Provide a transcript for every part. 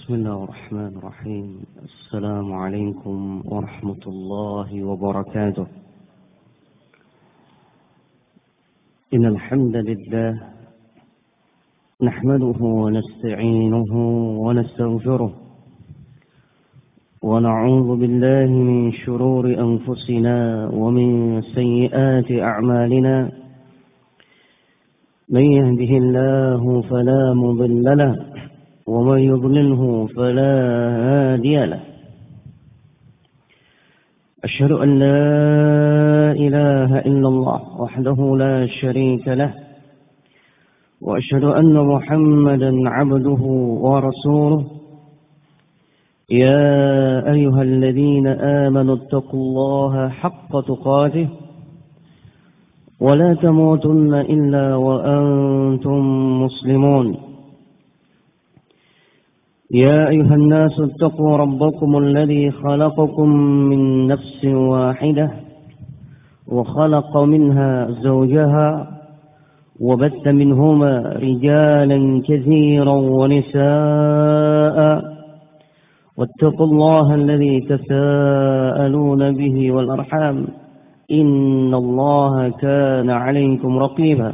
بسم الله الرحمن الرحيم. السلام عليكم ورحمة الله وبركاته. إن الحمد لله نحمده ونستعينه ونستغفره ونعوذ بالله من شرور أنفسنا ومن سيئات أعمالنا. من يهده الله فلا مضل له ومن يضلله فلا هادي له. أشهد أن لا إله إلا الله وحده لا شريك له وأشهد أن محمدا عبده ورسوله. يا أيها الذين آمنوا اتقوا الله حق تقاته ولا تموتن إلا وأنتم مسلمون. يا أيها الناس اتقوا ربكم الذي خلقكم من نفس واحدة وخلق منها زوجها وبث منهما رجالا كثيرا ونساء واتقوا الله الذي تساءلون به والأرحام إن الله كان عليكم رقيبا.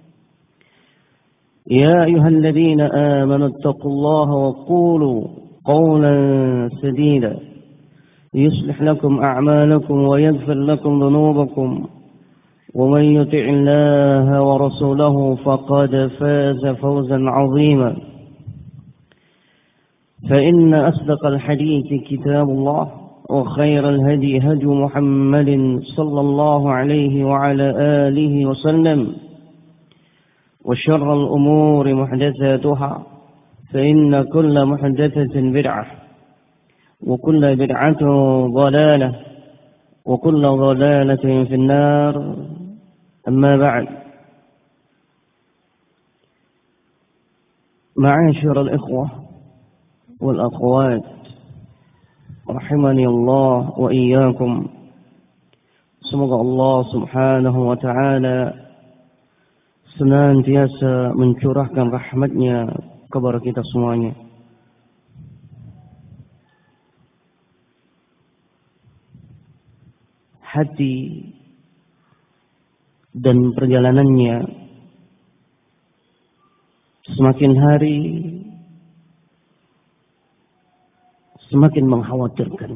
يا أيها الذين آمنوا اتقوا الله وقولوا قولا سديدا يصلح لكم أعمالكم ويغفر لكم ذنوبكم ومن يطع الله ورسوله فقد فاز فوزا عظيما. فإن أصدق الحديث كتاب الله وخير الهدي هدي محمد صلى الله عليه وعلى آله وسلم وشر الأمور محدثاتها فإن كل محدثة بدعة وكل بدعة ضلالة وكل ضلالة في النار. أما بعد، معاشر الإخوة والأخوات rahimani Allah wa iyyakum. Semoga Allah Subhanahu wa taala senantiasa mencurahkan rahmatnya kepada kita semuanya. Hati dan perjalanannya semakin hari semakin mengkhawatirkan.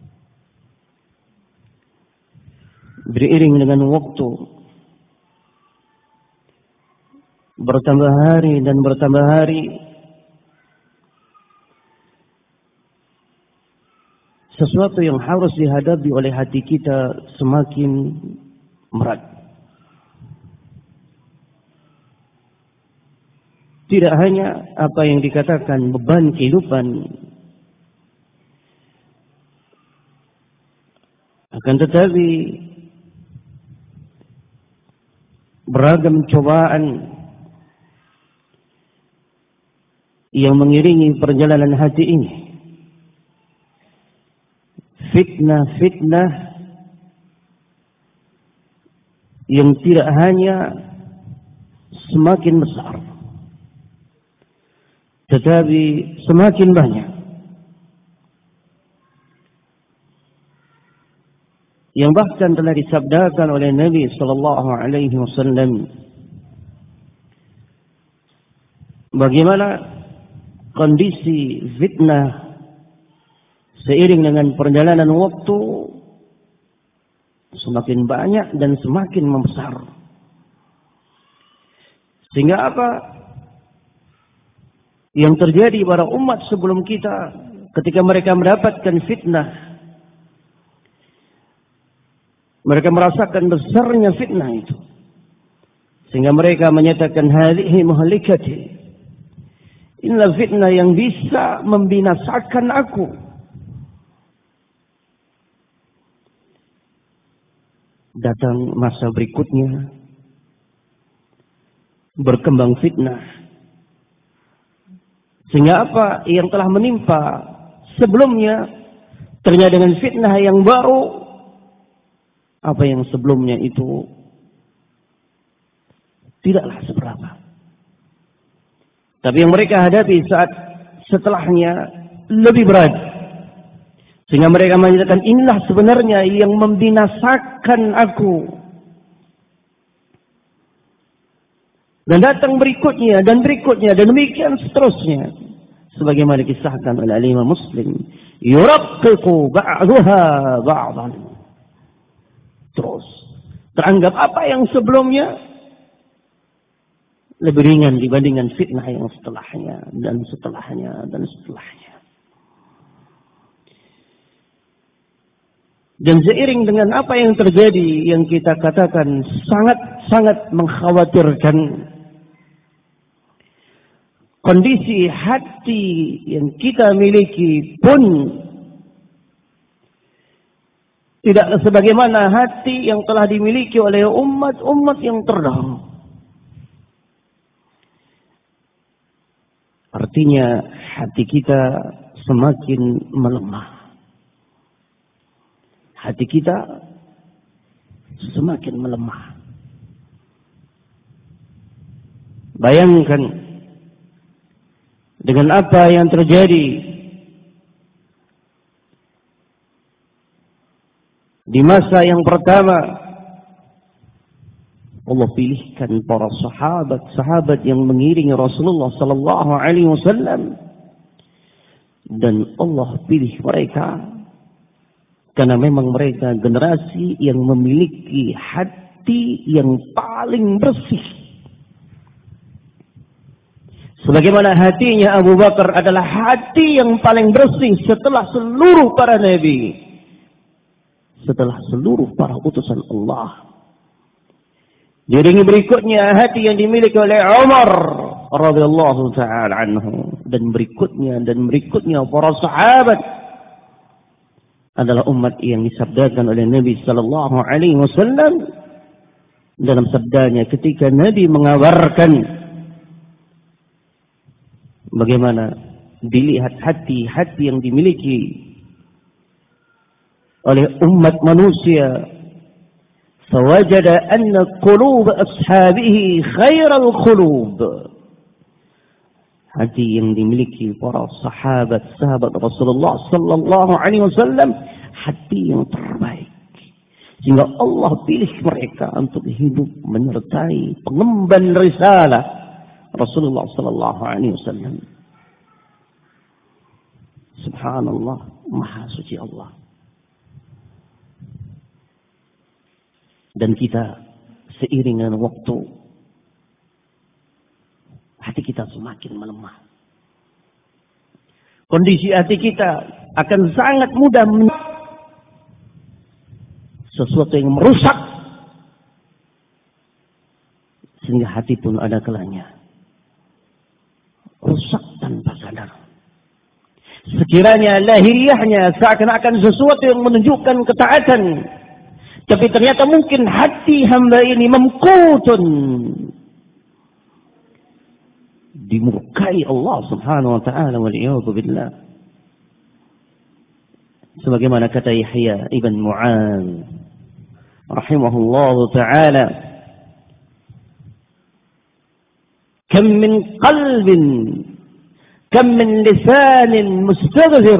Beriring dengan waktu, bertambah hari dan bertambah hari, sesuatu yang harus dihadapi oleh hati kita semakin berat. Tidak hanya apa yang dikatakan beban kehidupan, akan tetapi beragam cobaan yang mengiringi perjalanan hati ini. Fitnah-fitnah yang tidak hanya semakin besar, tetapi semakin banyak. Yang bahkan telah disabdakan oleh Nabi sallallahu alaihi wasallam, bagaimana kondisi fitnah seiring dengan perjalanan waktu semakin banyak dan semakin membesar. Sehingga apa yang terjadi pada umat sebelum kita ketika mereka mendapatkan fitnah, mereka merasakan besarnya fitnah itu, sehingga mereka menyatakan hadhihi muhlikati, inilah fitnah yang bisa membinasakan aku. Datang masa berikutnya, berkembang fitnah, sehingga apa yang telah menimpa sebelumnya ternyata dengan fitnah yang baru. Apa yang sebelumnya itu tidaklah seberapa. Tapi yang mereka hadapi saat setelahnya lebih berat. Sehingga mereka menyatakan, inilah sebenarnya yang membinasakan aku. Dan datang berikutnya, dan berikutnya, dan demikian seterusnya. Sebagaimana disahkan oleh Imam Muslim. Yuraqqiqu ba'duha ba'dan. Terus. Teranggap apa yang sebelumnya lebih ringan dibandingkan fitnah yang setelahnya, dan setelahnya, dan setelahnya. Dan seiring dengan apa yang terjadi, yang kita katakan sangat-sangat mengkhawatirkan, kondisi hati yang kita miliki pun tidak sebagaimana hati yang telah dimiliki oleh umat-umat yang terdahulu. Artinya hati kita semakin melemah. Hati kita semakin melemah. Bayangkan dengan apa yang terjadi di masa yang pertama. Allah pilihkan para sahabat yang mengiringi Rasulullah sallallahu alaihi wasallam, dan Allah pilih mereka karena memang mereka generasi yang memiliki hati yang paling bersih. Sebagaimana hatinya Abu Bakar adalah hati yang paling bersih setelah seluruh para nabi, setelah seluruh para utusan Allah. Diiringi berikutnya hati yang dimiliki oleh Umar radhiyallahu taala anhu, dan berikutnya para sahabat adalah umat yang disabdakan oleh Nabi sallallahu alaihi wasallam dalam sabdanya ketika Nabi mengabarkan bagaimana dilihat hati-hati yang dimiliki oleh umat manusia, fawajada anna qulub ashabihi khairal qulub. Hati yang dimiliki para sahabat Rasulullah sallallahu alaihi wasallam hati yang terbaik, sehingga Allah pilih mereka untuk hidup menyertai pengemban risalah Rasulullah sallallahu alaihi wasallam. Subhanallah, maha suci Allah. Dan kita seiring dengan waktu, hati kita semakin melemah. Kondisi hati kita akan sangat mudah sesuatu yang merusak, sehingga hati pun ada kalanya rusak tanpa sadar. Sekiranya lahiriahnya seakan-akan sesuatu yang menunjukkan ketaatan, tapi ternyata mungkin hati hamba ini memkutun, dimurkai Allah subhanahu wa ta'ala, wal'iyadu billah. Sebagaimana kata Yahya ibn Mu'adz rahimahullahu ta'ala, kam min qalbin, kam min lisanin mustaghfir.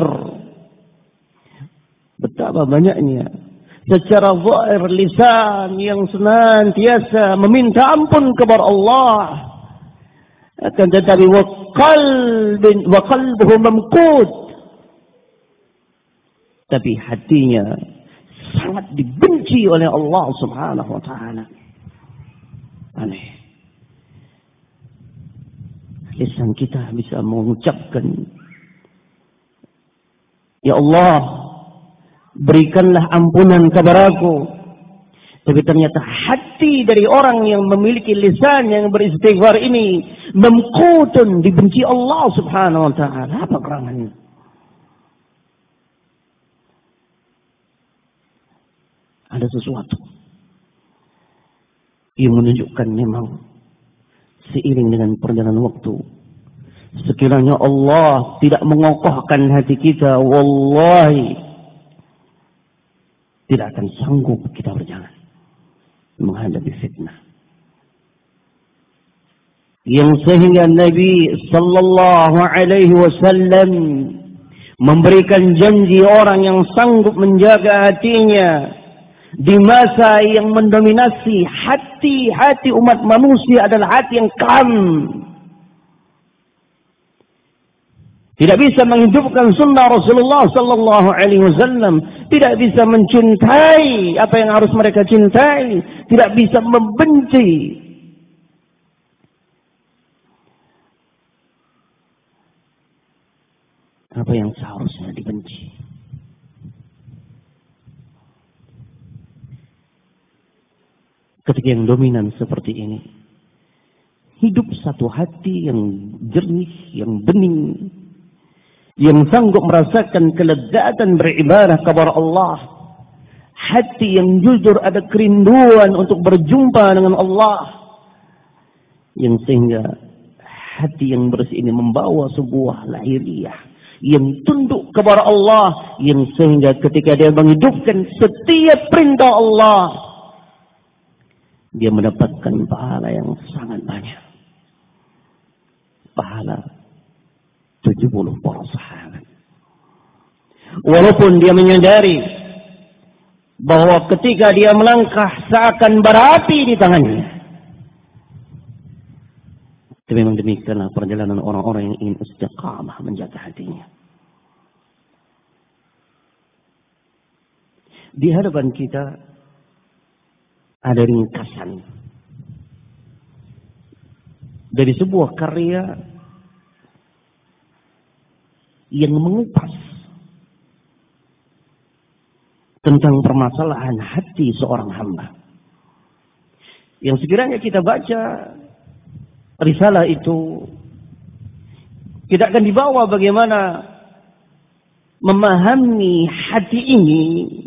Betapa banyaknya secara zahir lisan yang senantiasa meminta ampun kepada Allah, akan tetapi wa qalbuhu mamqut, tapi hatinya sangat dibenci oleh Allah subhanahu wa ta'ala. Aneh. Lisan kita bisa mengucapkan, ya Allah, berikanlah ampunan kepadaku, tapi ternyata hati dari orang yang memiliki lisan yang beristighfar ini memkutun, dibenci Allah subhanahu wa ta'ala. Apa kerangannya? Ada sesuatu yang menunjukkan memang seiring dengan perjalanan waktu, sekiranya Allah tidak mengokohkan hati kita, wallahi tidak akan sanggup kita berjalan menghadapi fitnah. yang sehingga Nabi sallallahu alaihi wasallam memberikan janji orang yang sanggup menjaga hatinya di masa yang mendominasi hati-hati umat manusia adalah hati yang kelam. Tidak bisa menghidupkan sunnah Rasulullah sallallahu alaihi wasallam, tidak bisa mencintai apa yang harus mereka cintai, tidak bisa membenci apa yang seharusnya dibenci. Ketika yang dominan seperti ini, hidup satu hati yang jernih, yang bening, yang sanggup merasakan kelezatan beribadah kepada Allah, hati yang jujur ada kerinduan untuk berjumpa dengan Allah, yang sehingga hati yang bersih ini membawa sebuah lahiriah yang tunduk kepada Allah, yang sehingga ketika dia menghidupkan setiap perintah Allah, dia mendapatkan pahala yang sangat banyak. Pahala 70 para sahabat. Walaupun dia menyadari bahwa ketika dia melangkah seakan berapi di tangannya. Itu memang demikianlah perjalanan orang-orang yang ingin istiqamah menjaga hatinya. Di hadapan kita ada ringkasan dari sebuah karya yang mengupas tentang permasalahan hati seorang hamba. Yang sekiranya kita baca risalah itu, tidak akan dibawa bagaimana memahami hati ini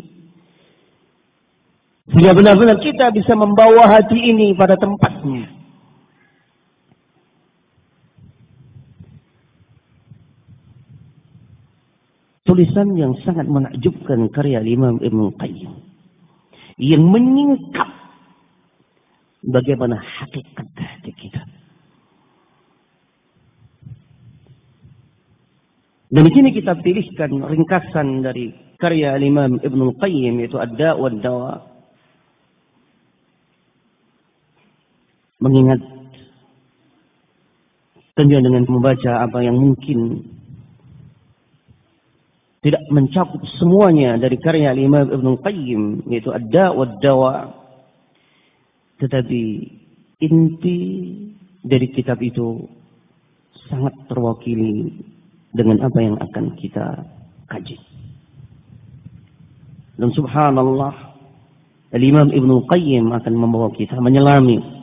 sehingga benar-benar kita bisa membawa hati ini pada tempatnya. Tulisan yang sangat menakjubkan karya Imam Ibnul Qayyim yang menyingkap bagaimana hakikat hati kita. Dan di sini kita pilihkan ringkasan dari karya Imam Ibnul Qayyim, yaitu Ad-Da' wad-Dawa. Mengingat tentunya dengan membaca apa yang mungkin tidak mencakup semuanya dari karya Imam Ibnul Qayyim, yaitu Ad-Da' wad-Dawa, tetapi inti dari kitab itu sangat terwakili dengan apa yang akan kita kaji. Dan subhanallah, Imam Ibnul Qayyim akan membawa kita menyelami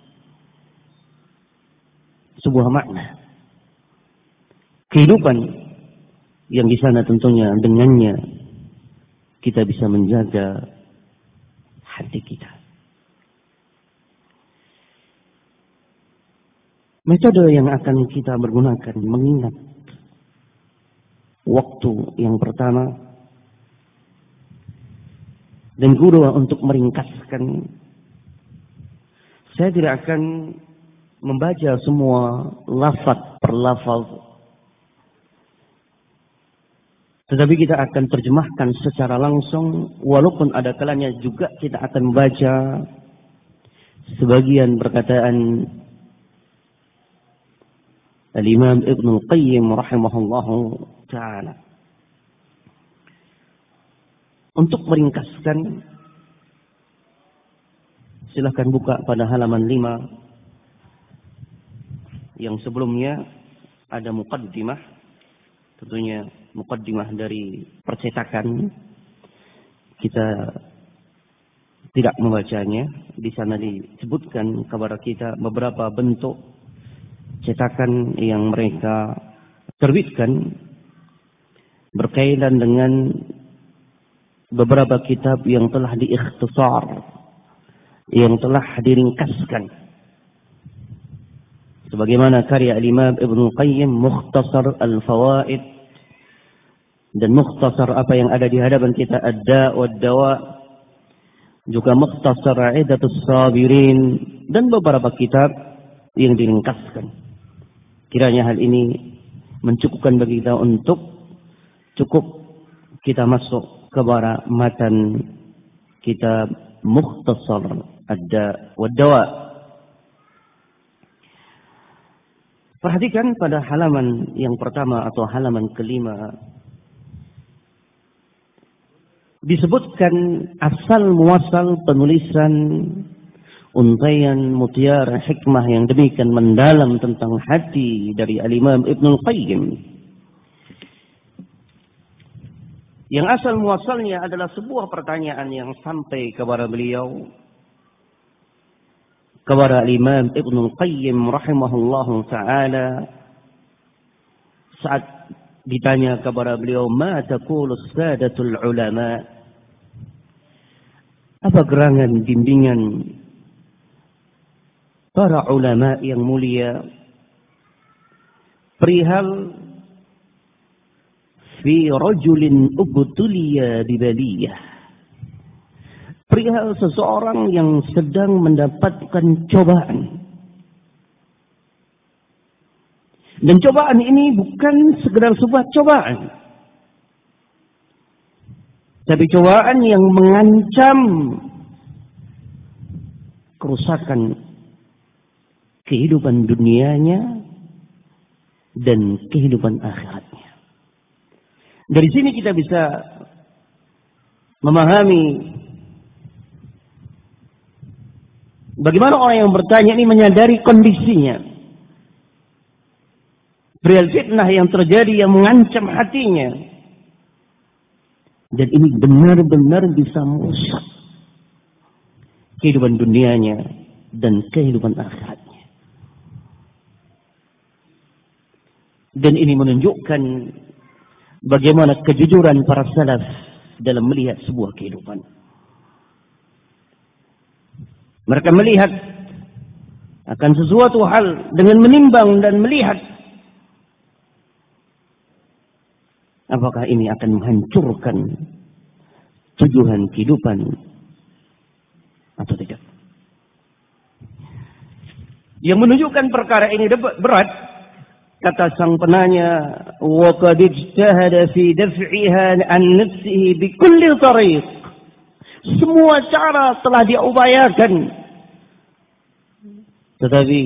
sebuah makna kehidupan yang di sana tentunya dengannya kita bisa menjaga hati kita. Metode yang akan kita bergunakan mengingat waktu yang pertama dan kedua untuk meringkaskan. Saya tidak akan membaca semua lafaz per lafaz, tetapi kita akan terjemahkan secara langsung, walaupun ada kalanya juga kita akan membaca sebagian perkataan Al-Imam Ibnul Qayyim rahimahullahu ta'ala. Untuk meringkaskan, silahkan buka pada halaman 5. Yang sebelumnya ada muqaddimah, tentunya muqaddimah dari percetakan. Kita tidak membacanya. Di sana disebutkan kepada kita beberapa bentuk cetakan yang mereka terbitkan berkaitan dengan beberapa kitab yang telah diikhtisar, yang telah diringkaskan. Sebagaimana karya Imam Ibnul Qayyim, Mukhtasar Al-Fawaid, dan Mukhtasar apa yang ada di hadapan kita, Ad-Da' wad-Dawa, juga Mukhtasar Iddatus Sabirin, dan beberapa kitab yang diringkaskan. Kiranya hal ini mencukupkan bagi kita untuk cukup kita masuk kepada matan kitab Mukhtasar Ad-Da' wad-Dawa. Perhatikan pada halaman yang pertama atau halaman kelima. Disebutkan asal muasal penulisan untaian mutiara hikmah yang demikian mendalam tentang hati dari Al-Imam Ibnul Qayyim. Yang asal muasalnya adalah sebuah pertanyaan yang sampai kepada beliau, kepada Imam Ibnul Qayyim rahimahullahu ta'ala, saat ditanya kepada beliau, ma taqulu sadatul ulama, apa gerangan bimbingan para ulama yang mulia perihal fi rajulin ubtuliya bibaliyah, perihal seseorang yang sedang mendapatkan cobaan. Dan cobaan ini bukan sekedar sebuah cobaan, tapi cobaan yang mengancam kerusakan kehidupan dunianya dan kehidupan akhiratnya. Dari sini kita bisa memahami bagaimana orang yang bertanya ini menyadari kondisinya. Perihal fitnah yang terjadi yang mengancam hatinya. Dan ini benar-benar bisa merusak kehidupan dunianya dan kehidupan akhiratnya. Dan ini menunjukkan bagaimana kejujuran para salaf dalam melihat sebuah kehidupan. Mereka melihat akan sesuatu hal dengan menimbang dan melihat apakah ini akan menghancurkan tujuan kehidupan atau tidak. Yang menunjukkan perkara ini berat, kata sang penanya, wa qad ijtahada fi daf'iha an nafsihi bi kulli tariq. Semua cara telah dia upayakan, tetapi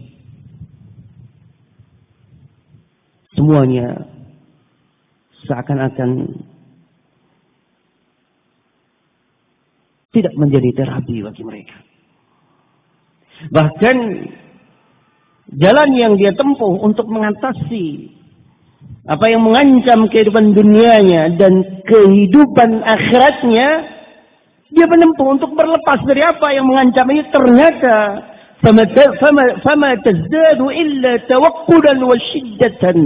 semuanya seakan-akan tidak menjadi terapi bagi mereka. Bahkan jalan yang dia tempuh untuk mengatasi apa yang mengancam kehidupan dunianya dan kehidupan akhiratnya, dia menempuh untuk berlepas dari apa yang mengancam ini. Ternyata fama tazdadu illa tawakkulan wa shiddatan.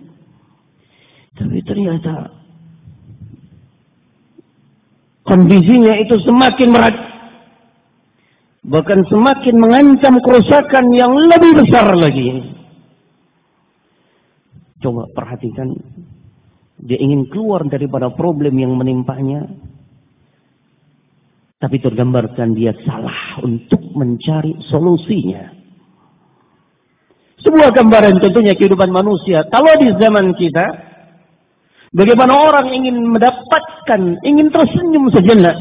Tapi ternyata kondisinya itu semakin berat, bahkan semakin mengancam kerusakan yang lebih besar lagi. Coba perhatikan, dia ingin keluar daripada problem yang menimpanya, tapi tergambarkan dia salah untuk mencari solusinya. Sebuah gambaran tentunya kehidupan manusia. Kalau di zaman kita, bagaimana orang ingin mendapatkan, ingin tersenyum sejenak,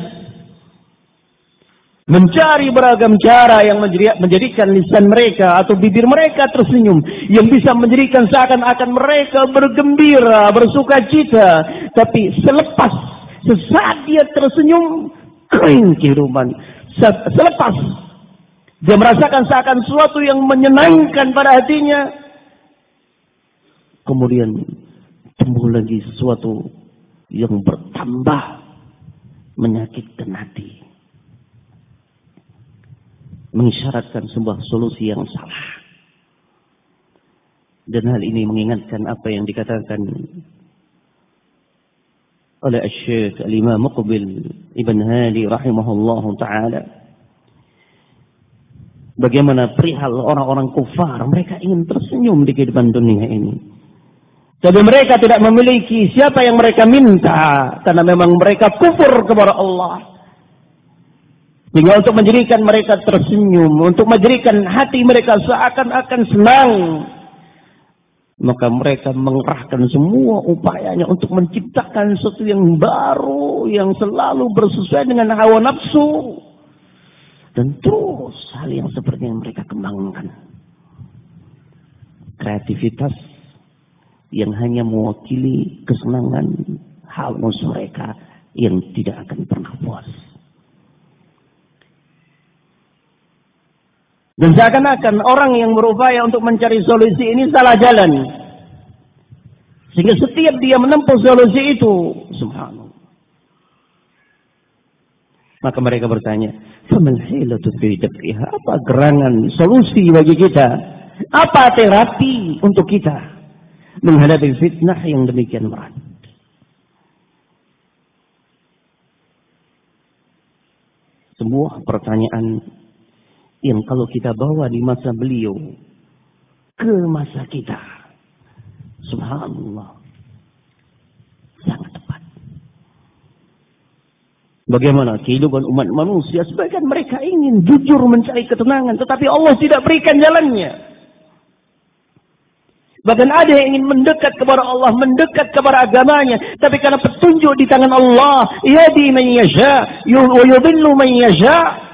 mencari beragam cara yang menjadikan lisan mereka atau bibir mereka tersenyum, yang bisa menjadikan seakan-akan mereka bergembira, bersukacita. Tapi sesaat dia tersenyum, kering kehidupan. Selepas dia merasakan seakan sesuatu yang menyenangkan pada hatinya, kemudian tumbuh lagi sesuatu yang bertambah menyakitkan hati, mengisyaratkan sebuah solusi yang salah. Dan hal ini mengingatkan apa yang dikatakan oleh Syekh Al-Imam Muqbil Ibn Hadi rahimahullahu ta'ala. Bagaimana perihal orang-orang kufar, mereka ingin tersenyum di kehidupan dunia ini. Tapi mereka tidak memiliki siapa yang mereka minta, karena memang mereka kufur kepada Allah. Sehingga untuk menjadikan mereka tersenyum, untuk menjadikan hati mereka seakan-akan senang, maka mereka mengerahkan semua upayanya untuk menciptakan sesuatu yang baru, yang selalu bersesuaian dengan hawa nafsu. Dan terus hal yang seperti yang mereka kembangkan. Kreativitas yang hanya mewakili kesenangan hawa nafsu mereka yang tidak akan pernah puas. Dan seakan-akan orang yang berupaya untuk mencari solusi ini salah jalan. Sehingga setiap dia menempuh solusi itu, subhanallah, maka mereka bertanya, apa gerangan solusi bagi kita? Apa terapi untuk kita menghadapi fitnah yang demikian berat? Sebuah pertanyaan yang kalau kita bawa di masa beliau ke masa kita, subhanallah, sangat tepat. Bagaimana kehidupan umat manusia? Sebagian mereka ingin jujur mencari ketenangan, tetapi Allah tidak berikan jalannya. Bahkan ada yang ingin mendekat kepada Allah, mendekat kepada agamanya, tapi karena petunjuk di tangan Allah, yahdi man yasha wa yudhillu man yasha.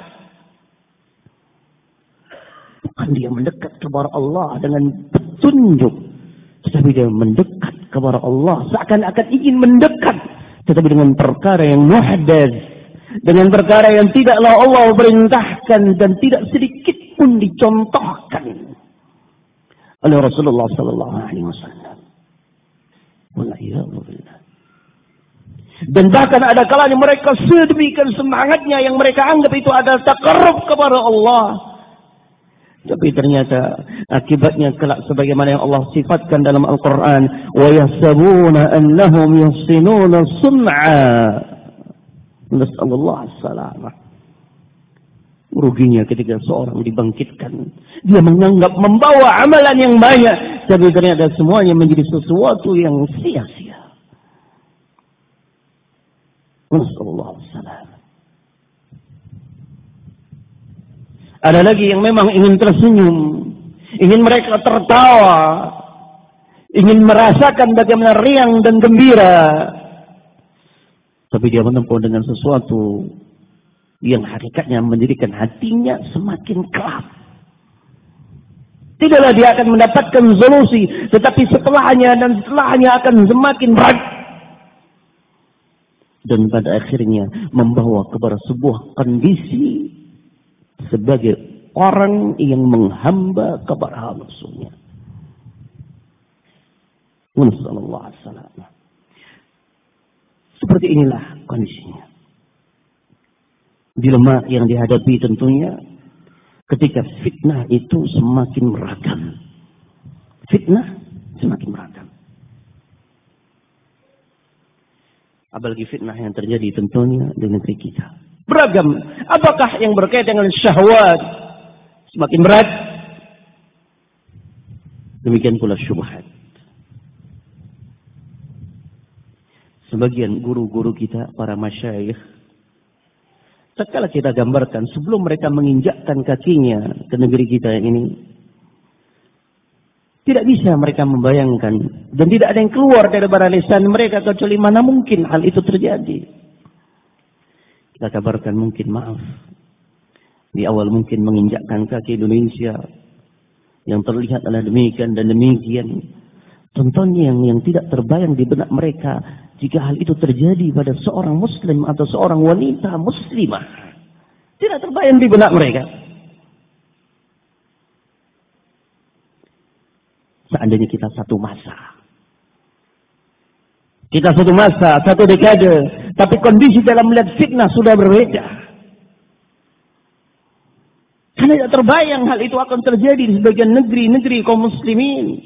Bukan dia mendekat kepada Allah dengan petunjuk, tetapi dia mendekat kepada Allah seakan-akan ingin mendekat, tetapi dengan perkara yang muhdats, dengan perkara yang tidaklah Allah perintahkan dan tidak sedikit pun dicontohkan oleh Rasulullah sallallahu alaihi wasallam. Waliyahulillah. Dan bahkan ada kalanya mereka sedemikian semangatnya yang mereka anggap itu adalah taqarrub kepada Allah. Tapi ternyata akibatnya kelak sebagaimana yang Allah sifatkan dalam Al-Quran, wa yahsabuna annahum yuhsinuna sun'a. Nasallallahu as-salamah. Ruginya ketika seorang dibangkitkan, dia menganggap membawa amalan yang banyak, tapi ternyata semuanya menjadi sesuatu yang sia-sia. Nasallallahu as-salamah. Ada lagi yang memang ingin tersenyum, ingin mereka tertawa, ingin merasakan bagaimana riang dan gembira. Tapi dia menempuh dengan sesuatu yang hakikatnya menjadikan hatinya semakin kelap. Tidaklah dia akan mendapatkan solusi, tetapi setelahnya akan semakin berat. Dan pada akhirnya membawa kepada sebuah kondisi sebagai orang yang menghamba kepada hawa nafsunya. Nasallallahu alaihi wasallam. Seperti inilah kondisinya. Dilema yang dihadapi tentunya ketika fitnah itu semakin beragam. Fitnah semakin beragam. Apalagi fitnah yang terjadi tentunya di negeri kita. Beragam. Apakah yang berkaitan dengan syahwat semakin berat? Demikian pula syubhat. Sebagian guru-guru kita, para masyayikh, sekali kita gambarkan sebelum mereka menginjakkan kakinya ke negeri kita ini, tidak bisa mereka membayangkan dan tidak ada yang keluar dari bara lisan mereka kecuali mana mungkin hal itu terjadi. Kita kabarkan mungkin maaf. Di awal mungkin menginjakkan kaki Indonesia yang terlihat adalah demikian dan demikian. Tentunya yang tidak terbayang di benak mereka jika hal itu terjadi pada seorang muslim atau seorang wanita muslimah. Tidak terbayang di benak mereka. Seandainya kita satu masa. Kita satu masa, satu dekade, tapi kondisi dalam melihat fitnah sudah berbeda. Karena tidak terbayang hal itu akan terjadi di sebagian negeri-negeri kaum muslimin.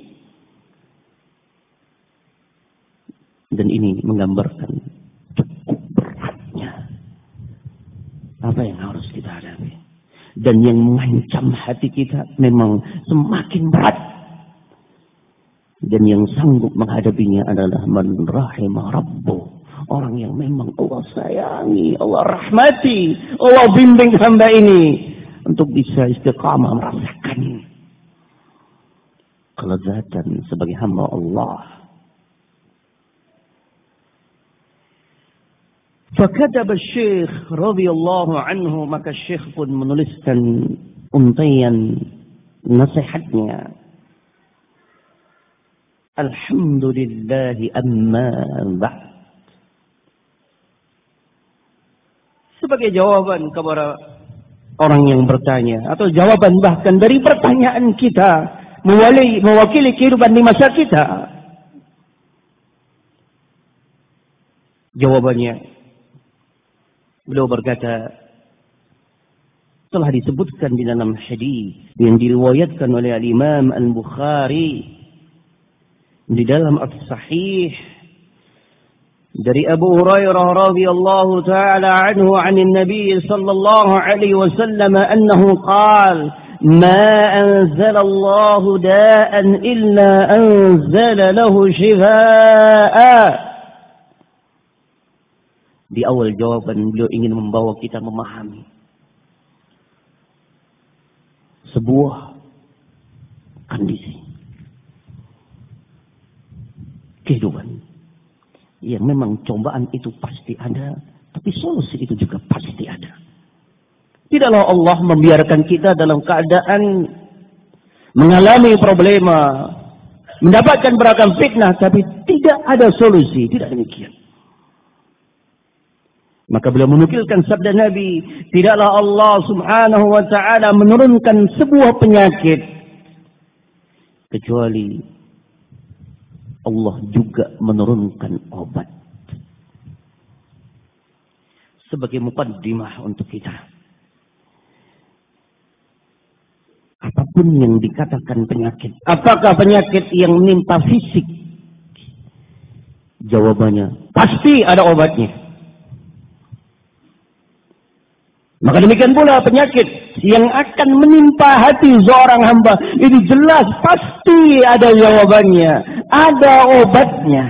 Dan ini menggambarkan cukup beratnya apa yang harus kita hadapi. Dan yang mengancam hati kita memang semakin berat. Dan yang sanggup menghadapinya adalah man rahimah rabbuh orang yang memang Allah sayangi, Allah rahmati, Allah bimbing hamba ini untuk bisa istiqamah merasakan kelezatan sebagai hamba Allah. Fakataba Syekh radhiyallahu anhu, maka Syekh pun menuliskan untaian nasihatnya. Alhamdulillahi amma ba'd. Sebagai jawaban kepada orang yang bertanya, atau jawaban bahkan dari pertanyaan kita, mewakili kehidupan di masa kita. Jawabannya, beliau berkata, telah disebutkan di dalam hadis yang diriwayatkan oleh Al-Imam Al-Bukhari di dalam As-Sahih dari Abu Hurairah radhiyallahu taala anhu 'anil Nabi sallallahu alaihi wasallam annahu qala ma anzala Allah da'an illa anzala lahu shifaa. Di awal jawaban beliau ingin membawa kita memahami sebuah kondisi kehidupan yang memang cobaan itu pasti ada, tapi solusi itu juga pasti ada. Tidaklah Allah membiarkan kita dalam keadaan mengalami problema, mendapatkan beragam fitnah, tapi tidak ada solusi. Tidak demikian. Maka beliau menukilkan sabda Nabi, tidaklah Allah subhanahu wa ta'ala menurunkan sebuah penyakit kecuali Allah juga menurunkan obat. Sebagai muqaddimah untuk kita, apapun yang dikatakan penyakit, apakah penyakit yang menimpa fisik? Jawabannya, pasti ada obatnya. Maka demikian pula penyakit yang akan menimpa hati seorang hamba, ini jelas pasti ada jawabannya, ada obatnya.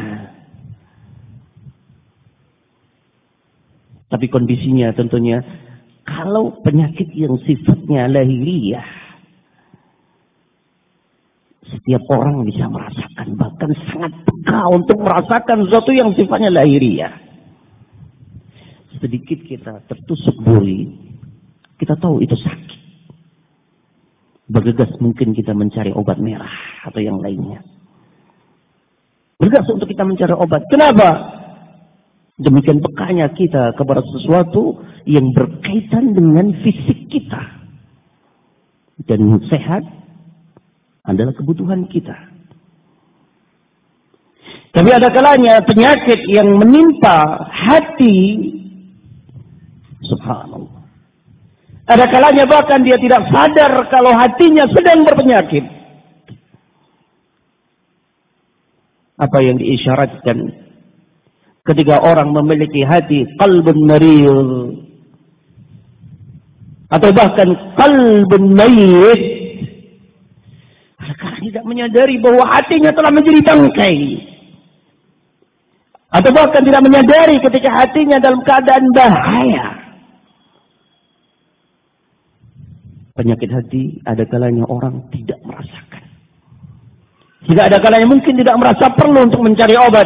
Tapi kondisinya tentunya, kalau penyakit yang sifatnya lahiriah, setiap orang bisa merasakan, bahkan sangat peka untuk merasakan sesuatu yang sifatnya lahiriah. Sedikit kita tertusuk duri, kita tahu itu sakit. Bergegas mungkin kita mencari obat merah atau yang lainnya. Bergegas untuk kita mencari obat. Kenapa? Demikian pekanya kita kepada sesuatu yang berkaitan dengan fisik kita. Dan sehat adalah kebutuhan kita. Tapi ada kalanya penyakit yang menimpa hati, subhanallah. Ada kalanya bahkan dia tidak sadar kalau hatinya sedang berpenyakit. Apa yang diisyaratkan ketika orang memiliki hati qalbun marid atau bahkan qalbun mayyit, karena tidak menyadari bahwa hatinya telah menjadi bangkai, atau bahkan tidak menyadari ketika hatinya dalam keadaan bahaya. Penyakit hati ada kalanya orang tidak merasakan. Tidak ada kalanya mungkin tidak merasa perlu untuk mencari obat.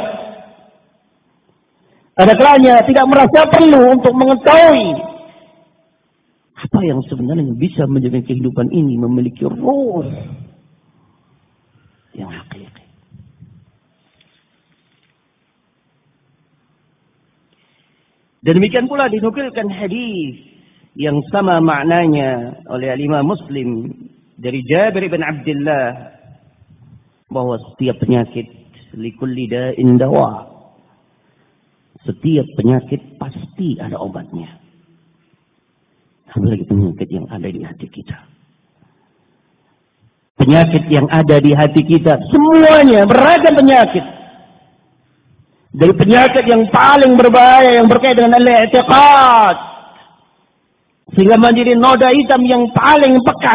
Ada kalanya tidak merasa perlu untuk mengetahui apa yang sebenarnya bisa menjadikan kehidupan ini memiliki ruh yang hakiki. Dan demikian pula dinukilkan hadis yang sama maknanya oleh Imam Muslim dari Jabir bin Abdullah bahwa setiap penyakit likulli da'in dawa. Setiap penyakit pasti ada obatnya. Apalagi penyakit yang ada di hati kita. Penyakit yang ada di hati kita semuanya beragam penyakit. Dari penyakit yang paling berbahaya yang berkaitan dengan al-i'tiqad, sehingga menjadi noda hitam yang paling pekat.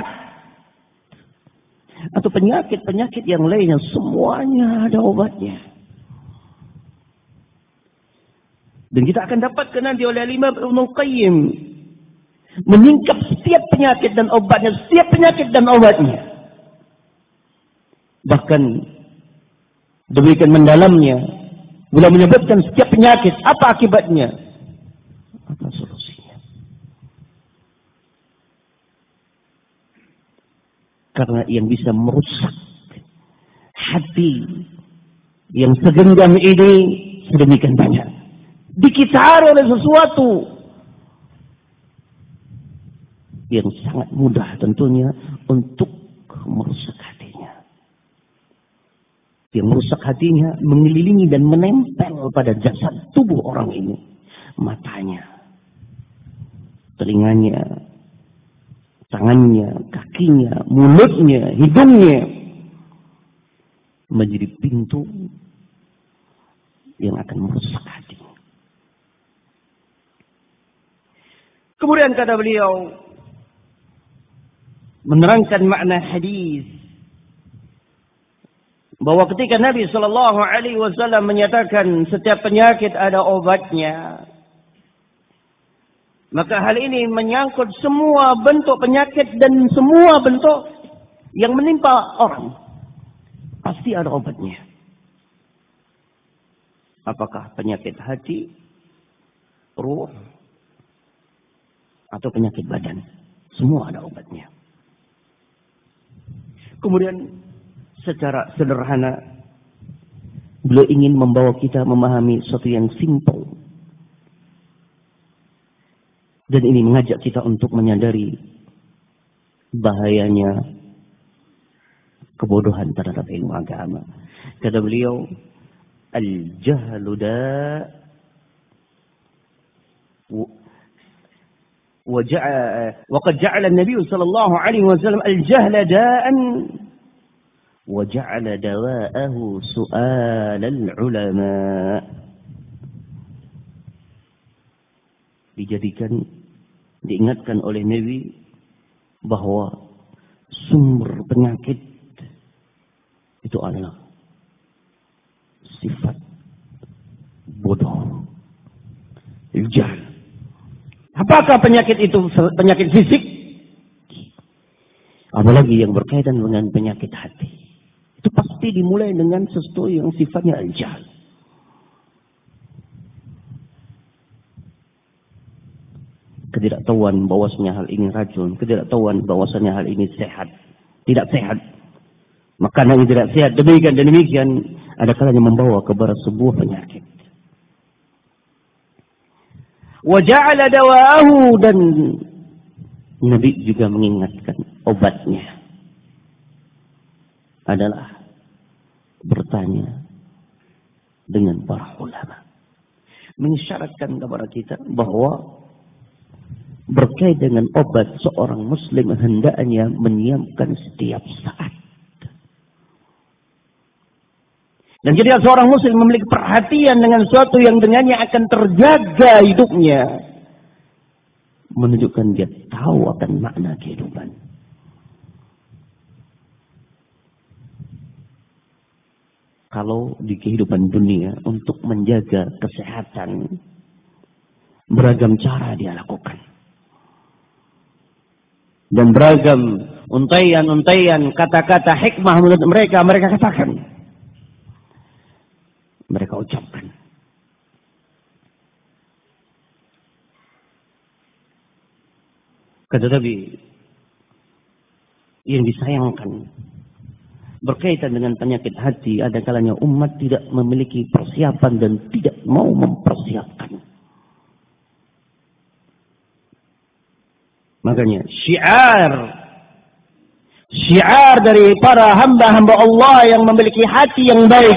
Atau penyakit-penyakit yang lainnya semuanya ada obatnya. Dan kita akan dapatkan nanti oleh Imam Ibnu Qayyim menyingkap setiap penyakit dan obatnya, setiap penyakit dan obatnya. Bahkan demikian mendalamnya, beliau menyebutkan setiap penyakit, apa akibatnya, apa solusinya. Karena yang bisa merusak hati yang segenggam ini sedemikian banyak, dikitari oleh sesuatu yang sangat mudah tentunya untuk merusak hatinya. Yang merusak hatinya mengelilingi dan menempel pada jasad tubuh orang ini. Matanya, telinganya, tangannya, kakinya, mulutnya, hidungnya, menjadi pintu yang akan merusak hati. Kemudian kata beliau, menerangkan makna hadis, bahwa ketika Nabi Shallallahu Alaihi Wasallam menyatakan setiap penyakit ada obatnya, maka hal ini menyangkut semua bentuk penyakit dan semua bentuk yang menimpa orang. Pasti ada obatnya. Apakah penyakit hati, ruh, atau penyakit badan? Semua ada obatnya. Kemudian secara sederhana beliau ingin membawa kita memahami sesuatu yang simple. Dan ini mengajak kita untuk menyadari bahayanya kebodohan terhadap ilmu agama. Kata beliau, al-jahlu da' وقد جعل النبي صلى الله عليه وسلم الجهل داء وجعل دواءه سؤال العلماء. Diingatkan oleh Nabi bahwa sumber penyakit itu adalah sifat bodoh, jahl. Apakah penyakit itu? Penyakit fisik, apalagi yang berkaitan dengan penyakit hati, itu pasti dimulai dengan sesuatu yang sifatnya jahl. Ketidaktahuan bahwasanya hal ini racun, ketidaktahuan bahwasanya hal ini sehat, tidak sehat, makanan yang tidak sehat, demikian dan demikian, ada kalanya membawa kepada sebuah penyakit. Wa ja'ala dawa'ahu, dan Nabi juga mengingatkan obatnya adalah bertanya dengan para ulama. Mengisyaratkan kepada kita bahwa berkait dengan obat, seorang muslim hendaknya menyiapkan setiap saat. Dan ketika seorang muslim memiliki perhatian dengan sesuatu yang dengannya akan terjaga hidupnya, menunjukkan dia tahu akan makna kehidupan. Kalau di kehidupan dunia untuk menjaga kesehatan, beragam cara dia lakukan. Dan beragam untaian-untaian kata-kata hikmah menurut mereka katakan, mereka ucapkan. Tetapi yang disayangkan berkaitan dengan penyakit hati, ada kalanya umat tidak memiliki persiapan dan tidak mau mempersiapkan. Makanya syiar dari para hamba-hamba Allah yang memiliki hati yang baik,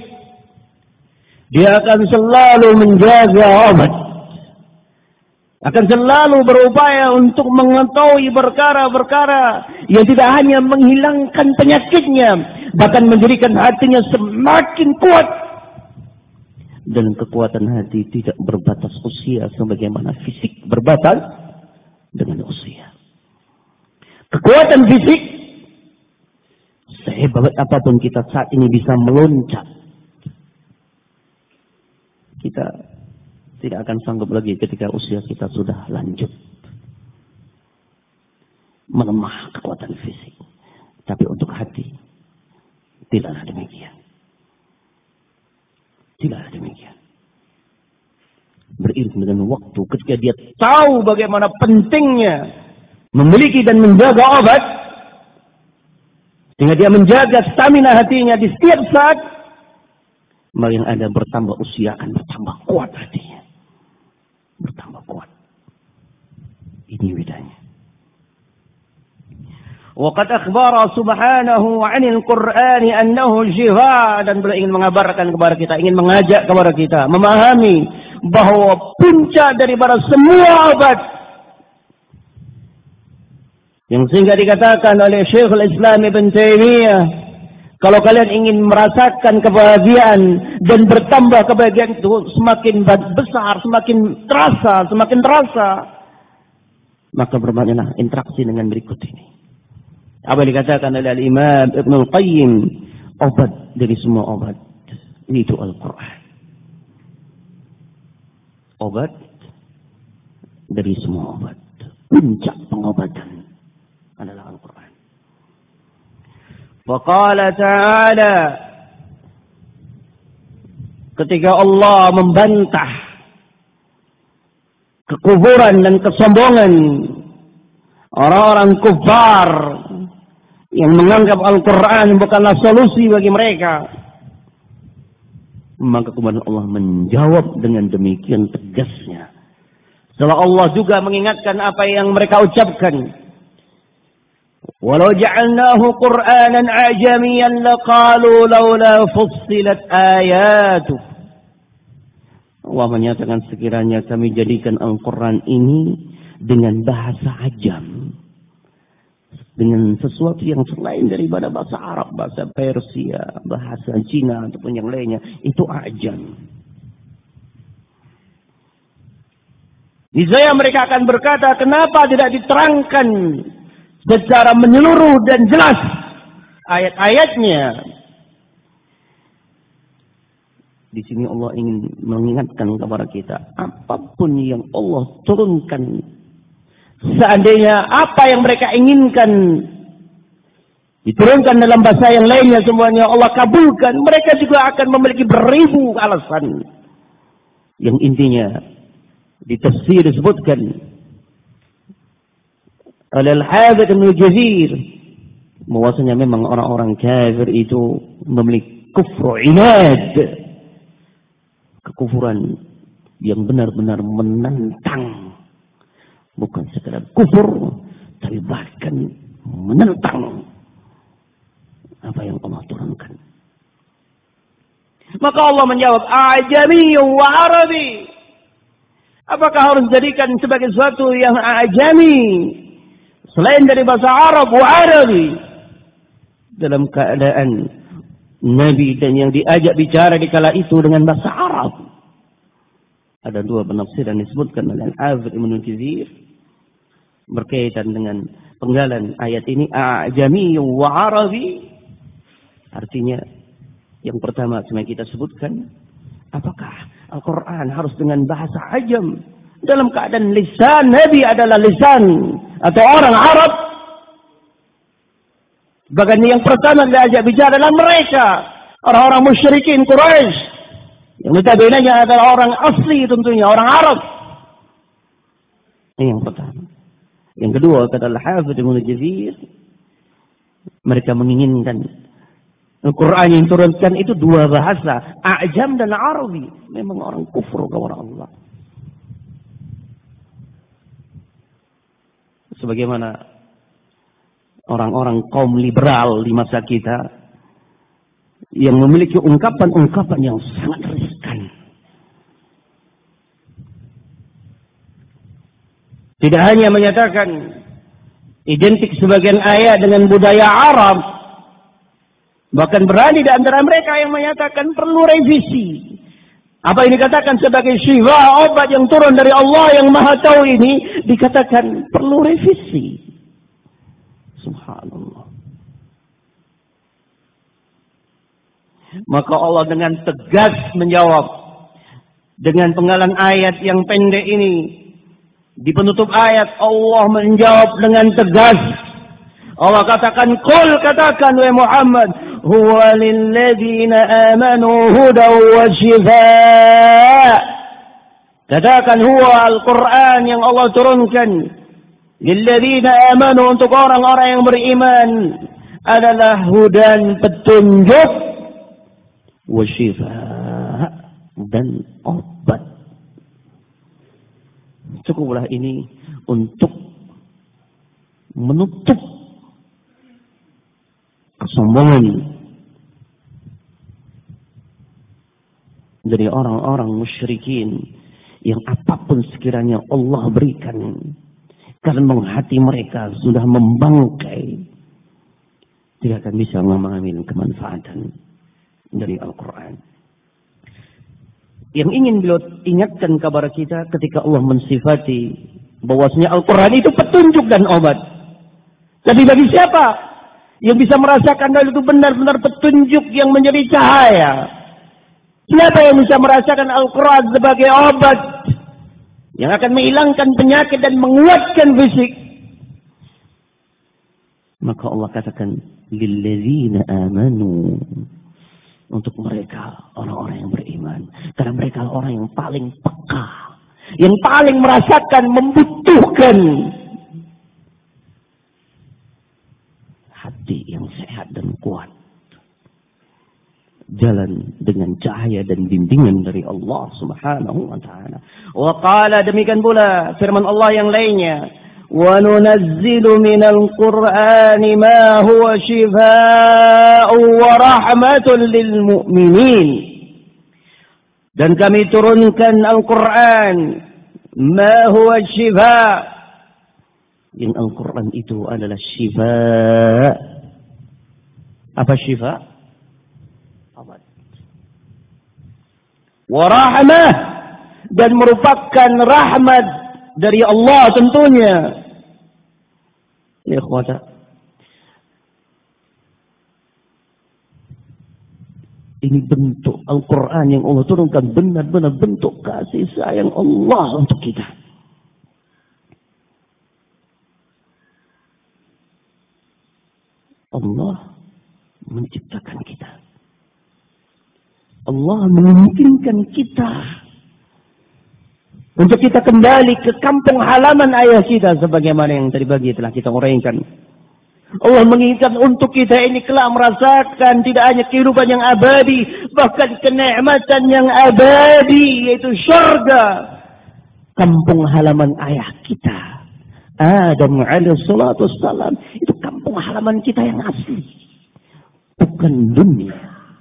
dia akan selalu menjaga obat, akan selalu berupaya untuk mengetahui perkara-perkara yang tidak hanya menghilangkan penyakitnya, bahkan menjadikan hatinya semakin kuat. Dan kekuatan hati tidak berbatas usia sebagaimana fisik berbatas dengan usia. Kekuatan fisik, sehebat apapun kita saat ini bisa meloncat, kita tidak akan sanggup lagi ketika usia kita sudah lanjut. Melemah kekuatan fisik. Tapi untuk hati, tidaklah demikian. Tidaklah demikian. Beriring dengan waktu ketika dia tahu bagaimana pentingnya memiliki dan menjaga obat, sehingga dia menjaga stamina hatinya di setiap saat, maka yang ada bertambah usia akan bertambah kuat hatinya. Bertambah kuat. Ini bedanya. Waqad akhbara subhanahu 'anil Qur'ani annahu shifa, dan beliau ingin mengabarkan kepada kita, ingin mengajak kepada kita memahami bahwa puncak daripada semua obat yang sehingga dikatakan oleh Syekhul Islam Ibn Taimiyah, kalau kalian ingin merasakan kebahagiaan dan bertambah kebahagiaan itu semakin besar, semakin terasa, maka berbanyaklah interaksi dengan berikut ini. Apa yang dikatakan oleh Al-Imam Ibn Al-Qayyim, obat dari semua obat itu Al-Quran. Obat dari semua obat, puncak pengobatan adalah Al-Quran. Faqala ta'ala, ketika Allah membantah kekufuran dan kesombongan orang-orang kufar yang menganggap Al-Quran bukanlah solusi bagi mereka, maka kemudian Allah menjawab dengan demikian tegasnya. Setelah Allah juga mengingatkan apa yang mereka ucapkan, walau ja'alnahu Qur'anan a'jamiyan laqalu laula fussilat ayatuh. Allah menyatakan, sekiranya kami jadikan Al-Quran ini dengan bahasa ajam, dengan sesuatu yang selain daripada bahasa Arab, bahasa Persia, bahasa Cina ataupun yang lainnya, itu ajam. Niscaya mereka akan berkata, kenapa tidak diterangkan secara menyeluruh dan jelas ayat-ayatnya? Di sini Allah ingin mengingatkan kepada kita, apapun yang Allah turunkan, seandainya apa yang mereka inginkan diturunkan dalam bahasa yang lainnya, semuanya Allah kabulkan, mereka juga akan memiliki beribu alasan. Yang intinya di tafsir disebutkan oleh Al-Hafidz Ibnu Katsir, bahwasanya memang orang-orang kafir itu memiliki kufur inad, kekufuran yang benar-benar menentang. Bukan sekedar kufur, tapi bahkan menentang apa yang Allah turunkan. Maka Allah menjawab, ajami wa arabi. Apakah harus dijadikan sebagai sesuatu yang ajami, selain dari bahasa Arab wa arabi? Dalam keadaan Nabi dan yang diajak bicara di kala itu dengan bahasa Arab. Ada dua penafsiran disebutkan oleh Al-Hafidz Ibnu Katsir berkaitan dengan penggalan ayat ini, ajami wa arabi. Artinya yang pertama yang kita sebutkan, apakah Al-Quran harus dengan bahasa ajam dalam keadaan lisan Nabi adalah lisan atau orang Arab? Bahkan yang pertama diajak bicara adalah mereka, orang-orang musyrikin Quraisy, yang notabene adalah orang asli, tentunya orang Arab. Ini yang pertama. Yang kedua, kata Al-Hafidz Ibnu Katsir, mereka menginginkan Al-Quran yang turunkan itu dua bahasa, A'jam dan Arabi. Memang orang kufur kepada Allah. Sebagaimana orang-orang kaum liberal di masa kita yang memiliki ungkapan-ungkapan yang sangat riskan. Tidak hanya menyatakan identik sebagian ayat dengan budaya Arab, bahkan berani di antara mereka yang menyatakan perlu revisi. Apa yang dikatakan sebagai syifa, obat yang turun dari Allah yang Maha Tahu ini, dikatakan perlu revisi. Subhanallah. Maka Allah dengan tegas menjawab, Dengan penggalan ayat yang pendek ini, di penutup ayat Allah menjawab dengan tegas. Allah katakan, "Qul," katakan wahai Muhammad, "huwa lilladzina amanu hudaw wa shifaa." Katakan, huwa Al-Quran yang Allah turunkan, lilladzina amanu, untuk orang-orang yang beriman, adalah hudan, petunjuk, wa shifaa, dan obat. Cukuplah ini untuk menutup kesombongan dari orang-orang musyrikin yang apapun sekiranya Allah berikan, karena hati mereka sudah membangkai, tidak akan bisa mengambil kemanfaatan dari Al-Quran. Yang ingin beliau ingatkan kepada kita ketika Allah mensifati bahwasanya Al-Quran itu petunjuk dan obat. Tapi bagi siapa yang bisa merasakan hal itu benar-benar petunjuk yang menjadi cahaya? Siapa yang bisa merasakan Al-Quran sebagai obat yang akan menghilangkan penyakit dan menguatkan fisik? Maka Allah katakan, lilladzina amanu, untuk mereka orang-orang yang beriman. Karena mereka orang yang paling peka, yang paling merasakan, membutuhkan hati yang sehat dan kuat, jalan dengan cahaya dan bimbingan dari Allah Subhanahu wa taala. Wa qala, demikian pula firman Allah yang lainnya, wa nunazzilu minal qur'ani ma huwa shifaa'un wa rahmatun lil mu'minin. Dan kami turunkan Al-Quran, ma huwa shifa', yang Al-Quran itu adalah shifa'. Apa shifa'? Obat. Wa rahmah, dan merupakan rahmat dari Allah tentunya. Ya ikhwata, ini bentuk Al-Quran yang Allah turunkan benar-benar bentuk kasih sayang Allah untuk kita. Allah menciptakan kita. Allah memungkinkan kita untuk kita kembali ke kampung halaman ayah kita, sebagaimana yang tadi pagi telah kita uraikan. Allah menginginkan untuk kita ini kelak merasakan tidak hanya kehidupan yang abadi, bahkan kenikmatan yang abadi, yaitu syurga, kampung halaman ayah kita Adam alaihi salatu wassalam. Itu kampung halaman kita yang asli, bukan dunia.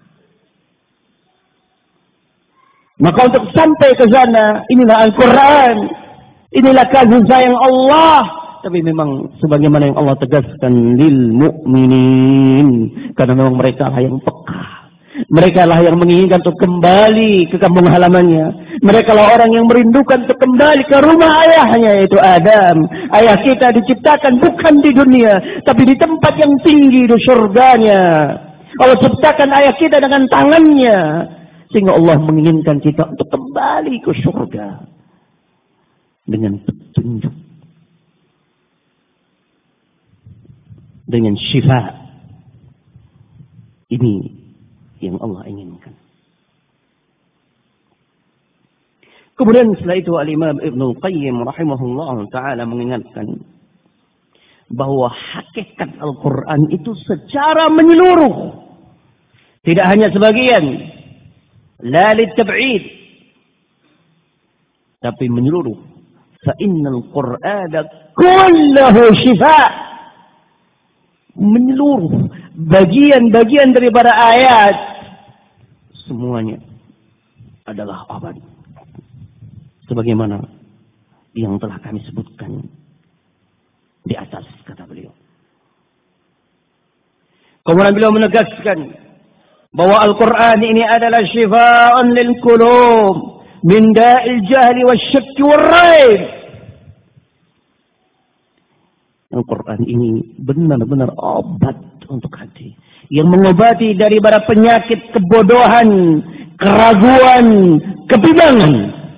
Maka untuk sampai ke sana, inilah Al-Quran, inilah kasih sayang Allah. Tapi memang sebagaimana yang Allah tegaskan, lil mu'minin, karena memang mereka lah yang peka, mereka lah yang menginginkan untuk kembali ke kampung halamannya. Mereka lah orang yang merindukan untuk kembali ke rumah ayahnya, yaitu Adam. Ayah kita diciptakan bukan di dunia, tapi di tempat yang tinggi, di surganya. Allah ciptakan ayah kita dengan tangannya, sehingga Allah menginginkan kita untuk kembali ke surga dengan petunjuk, dengan syifa. Ini yang Allah inginkan. Kemudian setelah itu Al-Imam Ibnul Qayyim rahimahullah ta'ala mengingatkan bahwa hakikat Al-Quran itu secara menyeluruh, tidak hanya sebagian, la litab'id, tapi menyeluruh. Fa innal Qur'ana kulluhu shifa', menyeluruh, bagian-bagian daripada ayat semuanya adalah obat, sebagaimana yang telah kami sebutkan di atas, kata beliau. Kemudian beliau menegaskan bahwa Al-Quran ini adalah syifa'un lil qulub min da'il jahli wasyakk warraib. Al-Quran ini benar-benar obat untuk hati, yang mengobati daripada penyakit kebodohan, keraguan, kebimbangan.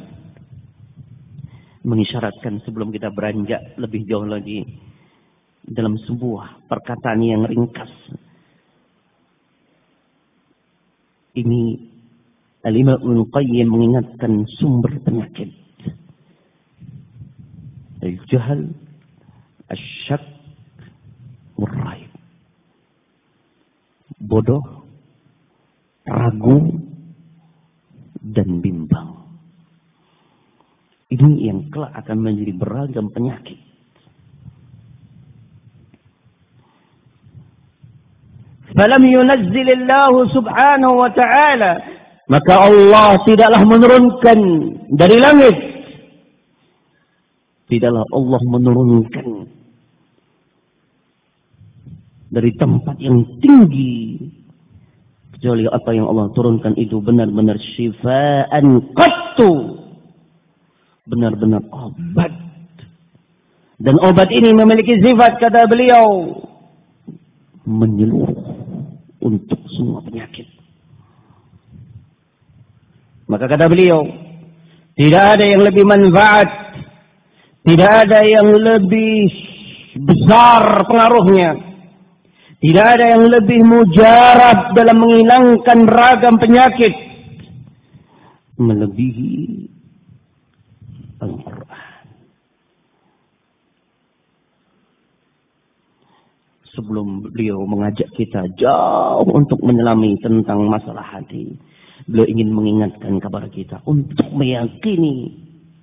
Mengisyaratkan sebelum kita beranjak lebih jauh lagi dalam sebuah perkataan yang ringkas. Ini Al-Imam Ibnu Qayyim mengingatkan sumber penyakit. Al-jahal, asyak, muraib. Bodoh, ragu, dan bimbang. Ini yang kelak akan menjadi beragam penyakit. Falam yunazzilillahu subhanahu wa ta'ala, maka Allah tidaklah menurunkan dari langit. Tidaklah Allah menurunkan dari tempat yang tinggi, kecuali apa yang Allah turunkan itu benar-benar syifaan qattu, benar-benar obat. Dan obat ini memiliki sifat, kata beliau, menyeluruh untuk semua penyakit. Maka kata beliau, tidak ada yang lebih manfaat, tidak ada yang lebih besar pengaruhnya, tidak ada yang lebih mujarab dalam menghilangkan ragam penyakit melebihi Al-Quran. Sebelum beliau mengajak kita jauh untuk menyelami tentang masalah hati, beliau ingin mengingatkan kepada kita untuk meyakini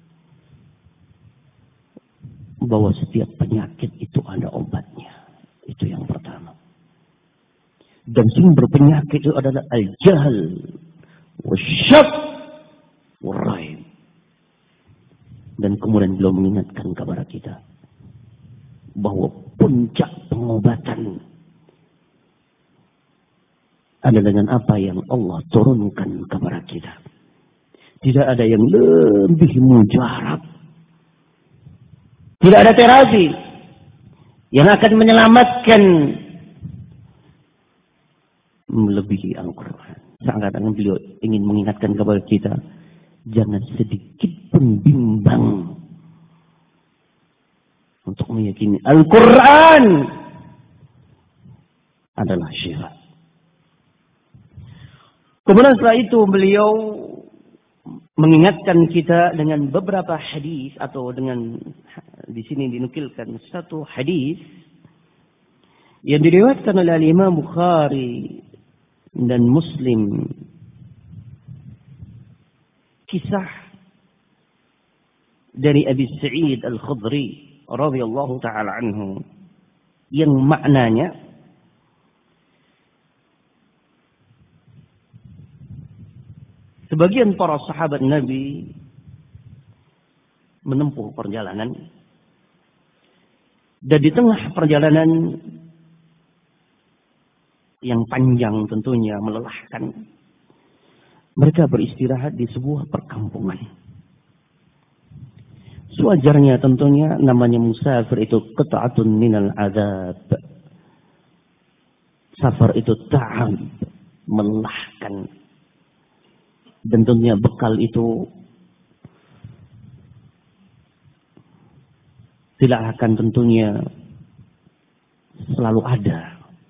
bahwa setiap penyakit itu ada obatnya. Itu yang pertama. Dan sumber penyakit itu adalah al-jahl, wasyak, waraib. Dan kemudian beliau mengingatkan kepada kita bahwa puncak pengobatan adalah dengan apa yang Allah turunkan kepada kita. Tidak ada yang lebih mujarab. Tidak ada terapi yang akan menyelamatkan melebihi Al-Quran. Seakan-akan beliau ingin mengingatkan kepada kita, jangan sedikit pun bimbang untuk meyakini Al-Quran adalah syifa. Kemudian setelah itu beliau mengingatkan kita dengan beberapa hadis, atau dengan di sini dinukilkan satu hadis yang diriwayatkan oleh Imam Bukhari dan Muslim, kisah dari Abi Sa'id Al-Khudri radhiyallahu taala anhu, yang maknanya sebagian para sahabat Nabi menempuh perjalanan, dan di tengah perjalanan yang panjang tentunya melelahkan, mereka beristirahat di sebuah perkampungan. Sewajarnya tentunya, namanya musafir itu qit'atun minal azab. Safar itu ta'ab, melelahkan. Dan tentunya bekal itu tidak akan tentunya selalu ada.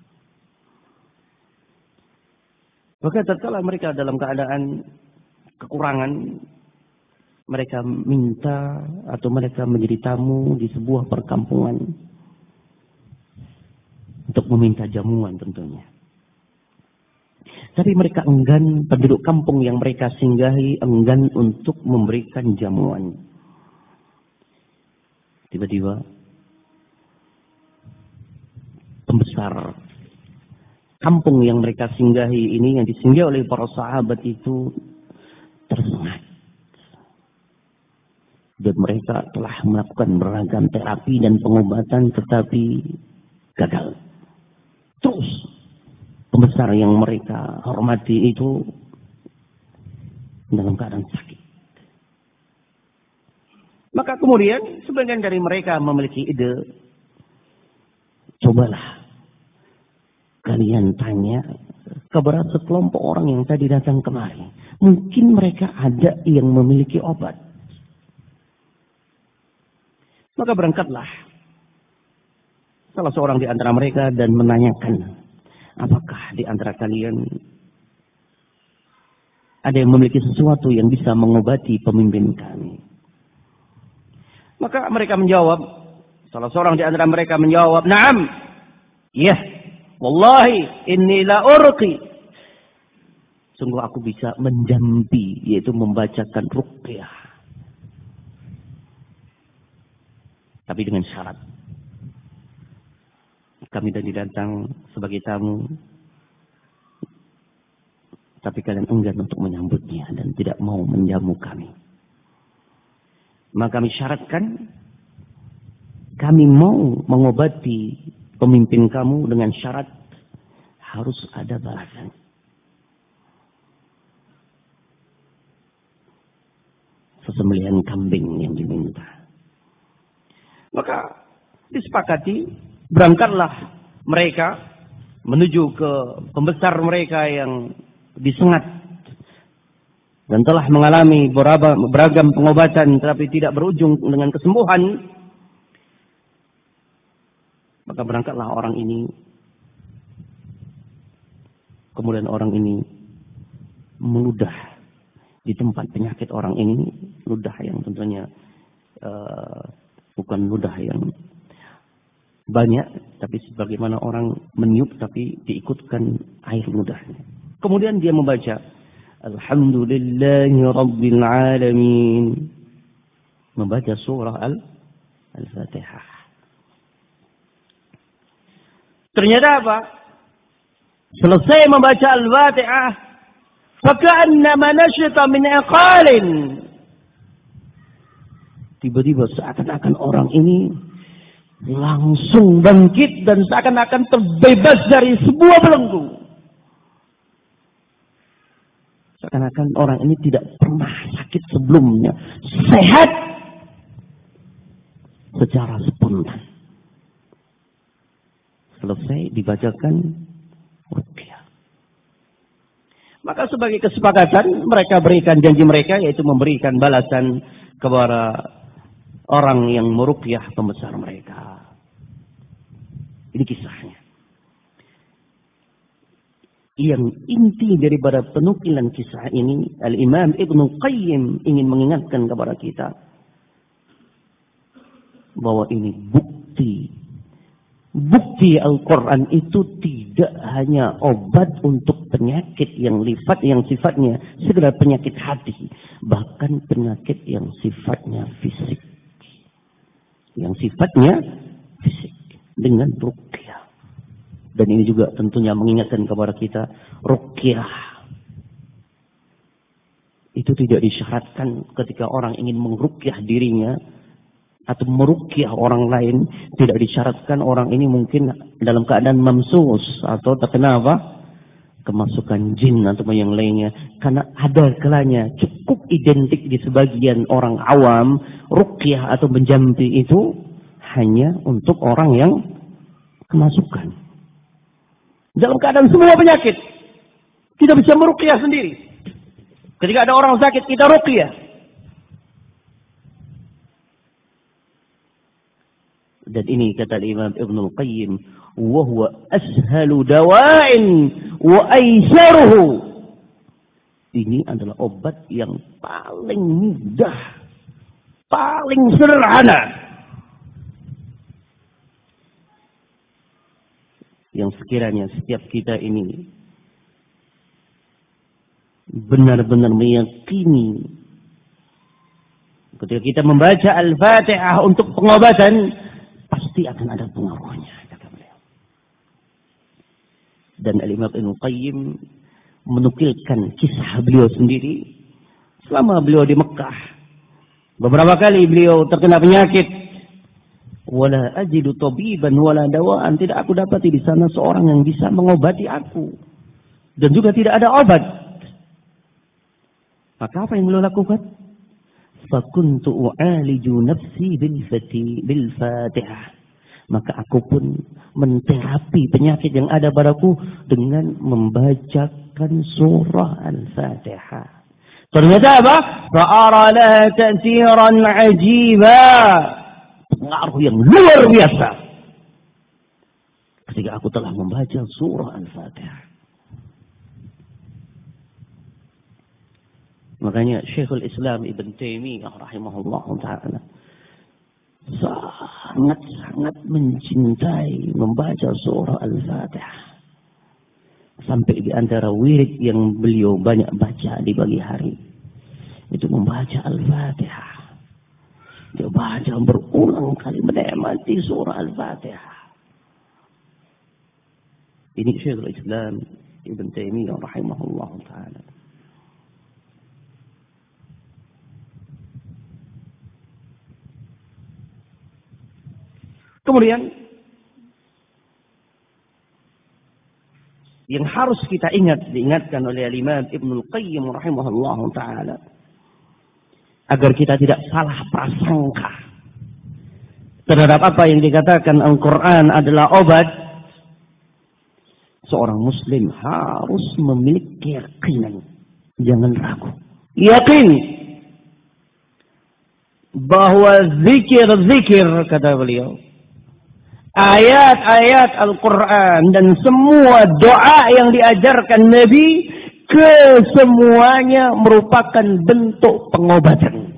Maka tatkala mereka dalam keadaan kekurangan, mereka minta atau mereka menjadi tamu di sebuah perkampungan untuk meminta jamuan tentunya. Tapi mereka enggan, penduduk kampung yang mereka singgahi enggan untuk memberikan jamuan. Tiba-tiba pembesar kampung yang mereka singgahi ini, yang disinggahi oleh para sahabat itu, tersengat. Dan mereka telah melakukan beragam terapi dan pengobatan, tetapi gagal. Terus pembesar yang mereka hormati itu dalam keadaan sakit. Maka kemudian sebagian dari mereka memiliki ide, cobalah kalian tanya kepada sekelompok orang yang tadi datang kemari. Mungkin mereka ada yang memiliki obat. Maka berangkatlah salah seorang di antara mereka dan menanyakan, apakah di antara kalian ada yang memiliki sesuatu yang bisa mengobati pemimpin kami? Maka mereka menjawab, salah seorang di antara mereka menjawab, "Na'am, ya, wallahi inni la urqi." Sungguh aku bisa menjampi, yaitu membacakan ruqyah. Tapi dengan syarat. Kami tadi datang sebagai tamu, tapi kalian enggan untuk menyambutnya dan tidak mau menjamu kami. Maka kami syaratkan, kami mau mengobati pemimpin kamu dengan syarat harus ada balasan. Sesembelihan kambing yang diminta. Maka disepakati, berangkatlah mereka menuju ke pembesar mereka yang disengat dan telah mengalami beragam pengobatan tetapi tidak berujung dengan kesembuhan. Maka berangkatlah orang ini. Kemudian orang ini meludah di tempat penyakit orang ini, ludah yang tentunya bukan ludah yang banyak, tapi sebagaimana orang meniup tapi diikutkan air ludahnya. Kemudian dia membaca Alhamdulillahi Rabbil Alamin, membaca surah Al-Fatihah. Ternyata apa? Selesai membaca Al-Fatihah, faka'annama nashita min iqalin. Tiba-tiba seakan-akan orang ini langsung bangkit dan seakan-akan terbebas dari sebuah belenggu. Seakan-akan orang ini tidak pernah sakit sebelumnya. Sehat secara spontan. Selesai dibacakan ruqyah. Maka sebagai kesepakatan mereka berikan janji mereka, yaitu memberikan balasan kepada orang yang meruqyah pembesar mereka. Ini kisahnya. Yang inti daripada penukilan kisah ini, Al-Imam Ibnu Qayyim ingin mengingatkan kepada kita bahwa ini bukti Al-Quran itu tidak hanya obat untuk penyakit yang sifatnya sekedar penyakit hati, bahkan penyakit yang sifatnya fisik. Yang sifatnya fisik dengan ruqyah. Dan ini juga tentunya mengingatkan kepada kita, ruqyah itu tidak disyaratkan ketika orang ingin meruqyah dirinya atau meruqyah orang lain, tidak disyaratkan orang ini mungkin dalam keadaan mamsus atau terkena apa? Kemasukan jin atau yang lainnya. Karena ada kalanya cukup identik di sebagian orang awam, ruqyah atau menjampi itu hanya untuk orang yang kemasukan. Dalam keadaan semua penyakit, kita bisa meruqyah sendiri. Ketika ada orang sakit, kita ruqyah. Dan ini kata Imam Ibnu Qayyim, wa huwa ashalu dawa'in wa aisaruhu. Ini adalah obat yang paling mudah, paling sederhana. Yang sekiranya setiap kita ini benar-benar meyakini ketika kita membaca Al-Fatihah untuk pengobatan, pasti akan ada pengaruhnya, kata beliau. Dan Al-Imam Ibnu Qayyim menukilkan kisah beliau sendiri selama beliau di Mekah. Beberapa kali beliau terkena penyakit. Wala ajidu tabiban wala dawaan. Tidak aku dapati di sana seorang yang bisa mengobati aku. Dan juga tidak ada obat. Maka apa yang beliau lakukan? Fakuntu u'aliju nafsi bil Fatihah. Maka aku pun menterapi penyakit yang ada padaku dengan membacakan surah Al-Fatihah. Ternyata apa? Fa'ara laha ta'siran 'ajiba. Pengaruh yang luar biasa ketika aku telah membaca surah Al-Fatihah. Makanya Syekhul Islam Ibn Taimiyah rahimahullah ta'ala sangat-sangat mencintai membaca surah Al-Fatihah. Sampai di antara wirid yang beliau banyak baca di pagi hari itu membaca Al-Fatihah. Dia baca berulang kali menikmati surah Al-Fatihah. Ini Syekhul Islam Ibn Taimiyah rahimahullah ta'ala. Kemudian yang harus kita ingat, diingatkan oleh Imam Ibnul Qayyim rahimahullah ta'ala, agar kita tidak salah prasangka terhadap apa yang dikatakan Al-Quran adalah obat. Seorang muslim harus memiliki keyakinan, jangan ragu, yakin bahwa zikir-zikir, kata beliau, ayat-ayat Al-Quran dan semua doa yang diajarkan Nabi, kesemuanya merupakan bentuk pengobatan.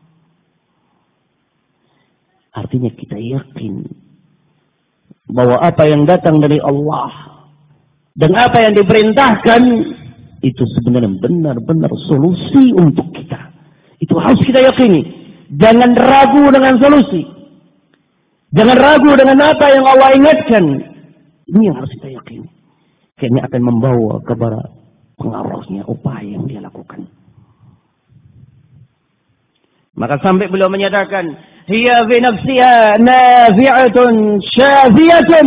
Artinya kita yakin bahwa apa yang datang dari Allah dan apa yang diperintahkan itu sebenarnya benar-benar solusi untuk kita. Itu harus kita yakini. Jangan ragu dengan solusi. Jangan ragu dengan apa yang Allah ingatkan. Ini yang harus kita yakini. Karena akan membawa kepada pengaruhnya upaya yang dia lakukan. Maka sampai beliau menyatakan, hiya fi nafsiha nafi'atun syafiyatun.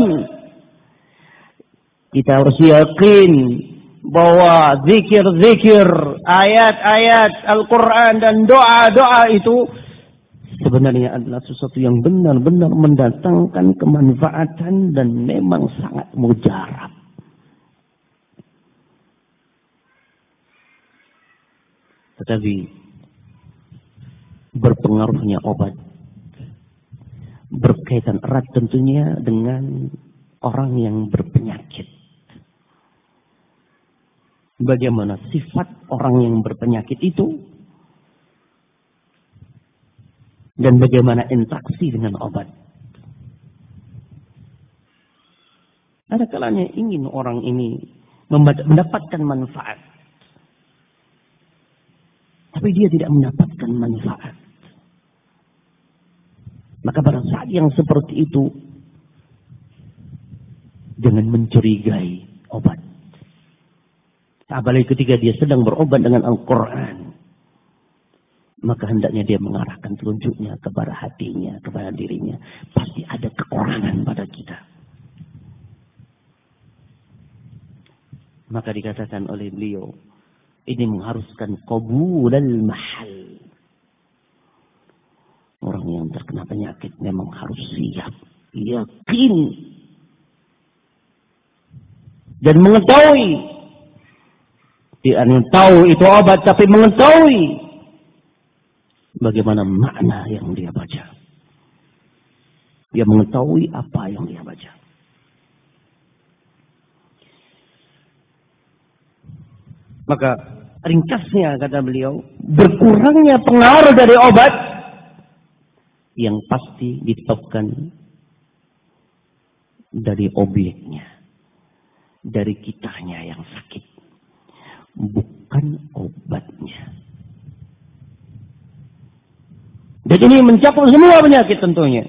Kita harus yakin bahwa zikir-zikir, ayat-ayat Al-Quran dan doa-doa itu sebenarnya adalah sesuatu yang benar-benar mendatangkan kemanfaatan dan memang sangat mujarab. Tetapi berpengaruhnya obat berkaitan erat tentunya dengan orang yang berpenyakit. Bagaimana sifat orang yang berpenyakit itu dan bagaimana interaksi dengan obat. Ada kalanya ingin orang ini mendapatkan manfaat, tapi dia tidak mendapatkan manfaat. Maka pada saat yang seperti itu, jangan mencurigai obat. Apalagi ketika dia sedang berobat dengan Al-Quran, maka hendaknya dia mengarahkan telunjuknya kepada hatinya, kepada dirinya. Pasti ada kekurangan pada kita. Maka dikatakan oleh beliau, ini mengharuskan qabulal mahal. Orang yang terkena penyakit memang harus siap, yakin, dan mengetahui. Dia tahu itu obat, tapi mengetahui bagaimana makna yang dia baca. Dia mengetahui apa yang dia baca. Maka ringkasnya kata beliau, berkurangnya pengaruh dari obat yang pasti disebabkan dari obyeknya, dari kitanya yang sakit, bukan obatnya. Dan ini mencakup semua penyakit tentunya.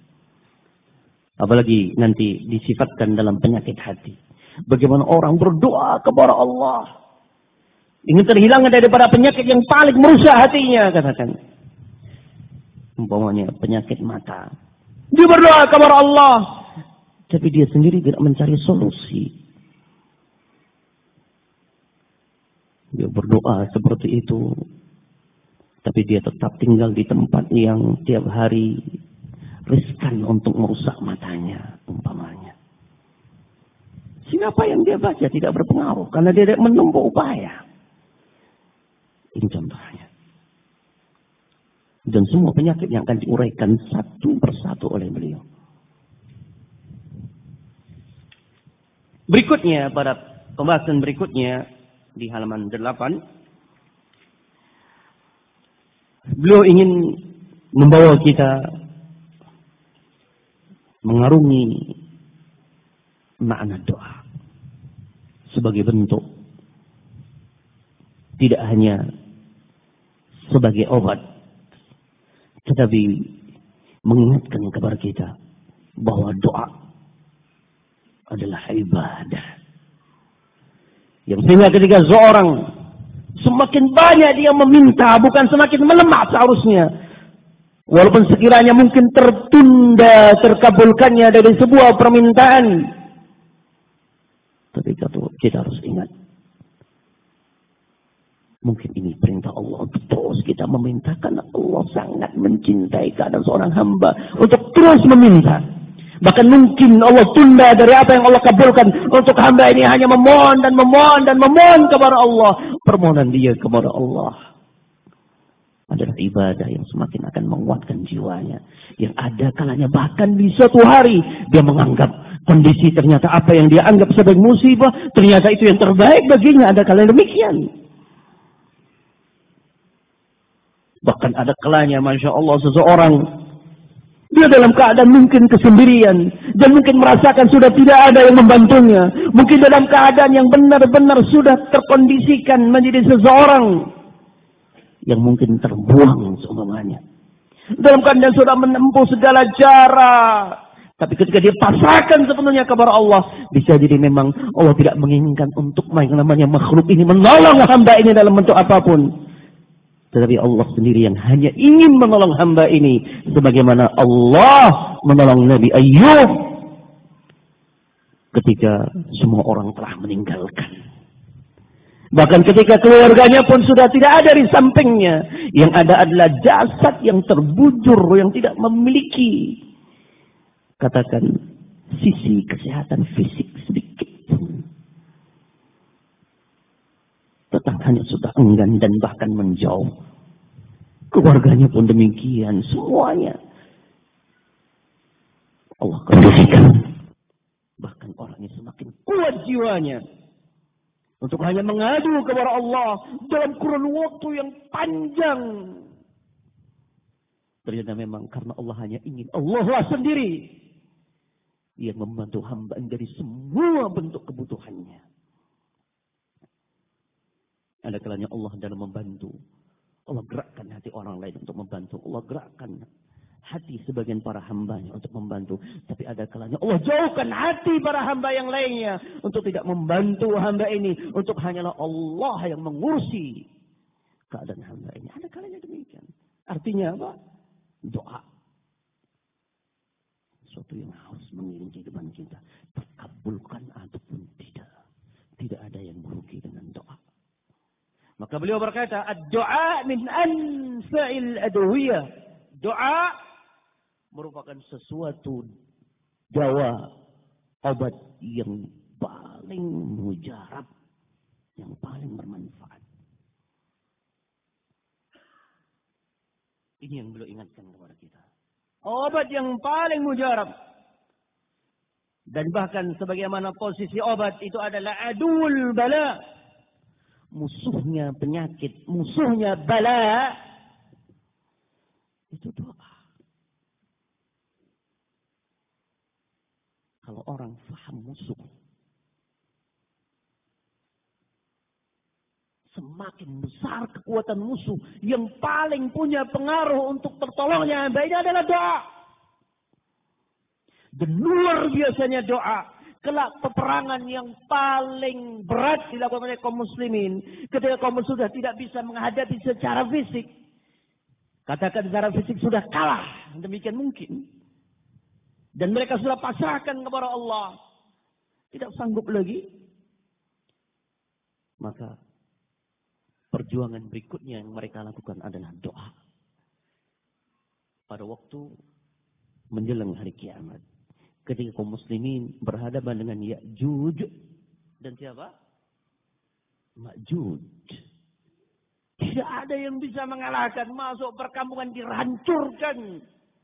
Apalagi nanti disifatkan dalam penyakit hati. Bagaimana orang berdoa kepada Allah, ingin terhilang daripada penyakit yang paling merusak hatinya, katakan. Umpamanya penyakit mata. Dia berdoa kepada Allah, tapi dia sendiri tidak mencari solusi. Dia berdoa seperti itu, tapi dia tetap tinggal di tempat yang tiap hari riskan untuk merusak matanya, umpamanya. Sehingga apa yang dia baca tidak berpengaruh, karena dia tidak menempuh upaya. Ini contohnya. Dan semua penyakit yang akan diuraikan satu persatu oleh beliau. Berikutnya, pada pembahasan berikutnya di halaman 8, beliau ingin membawa kita mengarungi makna doa sebagai bentuk, tidak hanya sebagai obat, tetapi mengingatkan kepada kita bahwa doa adalah ibadah. Yang sehingga ketika seorang semakin banyak dia meminta, bukan semakin melemah seharusnya. Walaupun sekiranya mungkin tertunda terkabulkannya dari sebuah permintaan. Tapi kita harus ingat. Mungkin ini perintah Allah untuk terus kita meminta. Karena Allah sangat mencintai keadaan seorang hamba. Untuk terus meminta. Bahkan mungkin Allah tunda dari apa yang Allah kabulkan. Untuk hamba ini hanya memohon dan memohon dan memohon kepada Allah. Permohonan dia kepada Allah adalah ibadah yang semakin akan menguatkan jiwanya. Yang ada kalanya bahkan di suatu hari dia menganggap kondisi ternyata apa yang dia anggap sebagai musibah, ternyata itu yang terbaik baginya. Ada kalanya demikian. Bahkan ada kalanya, Masya Allah, seseorang dia dalam keadaan mungkin kesendirian dan mungkin merasakan sudah tidak ada yang membantunya. Mungkin dalam keadaan yang benar-benar sudah terkondisikan menjadi seseorang yang mungkin terbuang seumpamanya. Dalam keadaan sudah menempuh segala cara. Tapi ketika dia pasrahkan sepenuhnya kepada Allah, bisa jadi memang Allah tidak menginginkan untuk yang namanya makhluk ini menolong hamba ini dalam bentuk apapun. Tetapi Allah sendiri yang hanya ingin menolong hamba ini. Sebagaimana Allah menolong Nabi Ayyub ketika semua orang telah meninggalkan. Bahkan ketika keluarganya pun sudah tidak ada di sampingnya. Yang ada adalah jasad yang terbujur, yang tidak memiliki, katakan, sisi kesehatan fisik sedikit pun. Tetap hanya sudah enggan dan bahkan menjauh. Keluarganya pun demikian, semuanya Allah kondisikan. Bahkan orangnya semakin kuat jiwanya untuk hanya mengadu kepada Allah dalam kurun waktu yang panjang. Ternyata memang karena Allah hanya ingin, Allah lah sendiri yang membantu hamba dari semua bentuk kebutuhannya. Ada kalanya Allah dalam membantu, Allah gerakkan hati orang lain untuk membantu. Allah gerakkan hati sebagian para hambanya untuk membantu. Tapi ada kalanya Allah jauhkan hati para hamba yang lainnya untuk tidak membantu hamba ini. Untuk hanyalah Allah yang mengurusi keadaan hamba ini. Ada kalanya demikian. Artinya apa? Doa. Sesuatu yang harus mengiringi kehidupan kita. Terkabulkan ataupun tidak. Tidak ada yang merugi dengan doa. Maka beliau berkata, ad-doa min anfa'il adwiyah. Doa merupakan sesuatu dawa, obat yang paling mujarab, yang paling bermanfaat. Ini yang beliau ingatkan kepada kita. Obat yang paling mujarab. Dan bahkan sebagaimana posisi obat itu adalah adul bala. Musuhnya penyakit, musuhnya bala. Itu doa. Kalau orang faham musuh, semakin besar kekuatan musuh, yang paling punya pengaruh untuk tertolongnya hamba ini adalah doa. Dan luar biasanya doa. Kelak peperangan yang paling berat dilakukan oleh kaum muslimin, ketika kaum sudah tidak bisa menghadapi secara fisik. Katakan secara fisik sudah kalah, demikian mungkin. Dan mereka sudah pasrahkan kepada Allah. Tidak sanggup lagi. Maka perjuangan berikutnya yang mereka lakukan adalah doa. Pada waktu menjelang hari kiamat. Ketika kaum muslimin berhadapan dengan Ya'juj dan siapa? Ma'juj. Di Tidak ada yang bisa mengalahkan. Masuk perkampungan dihancurkan.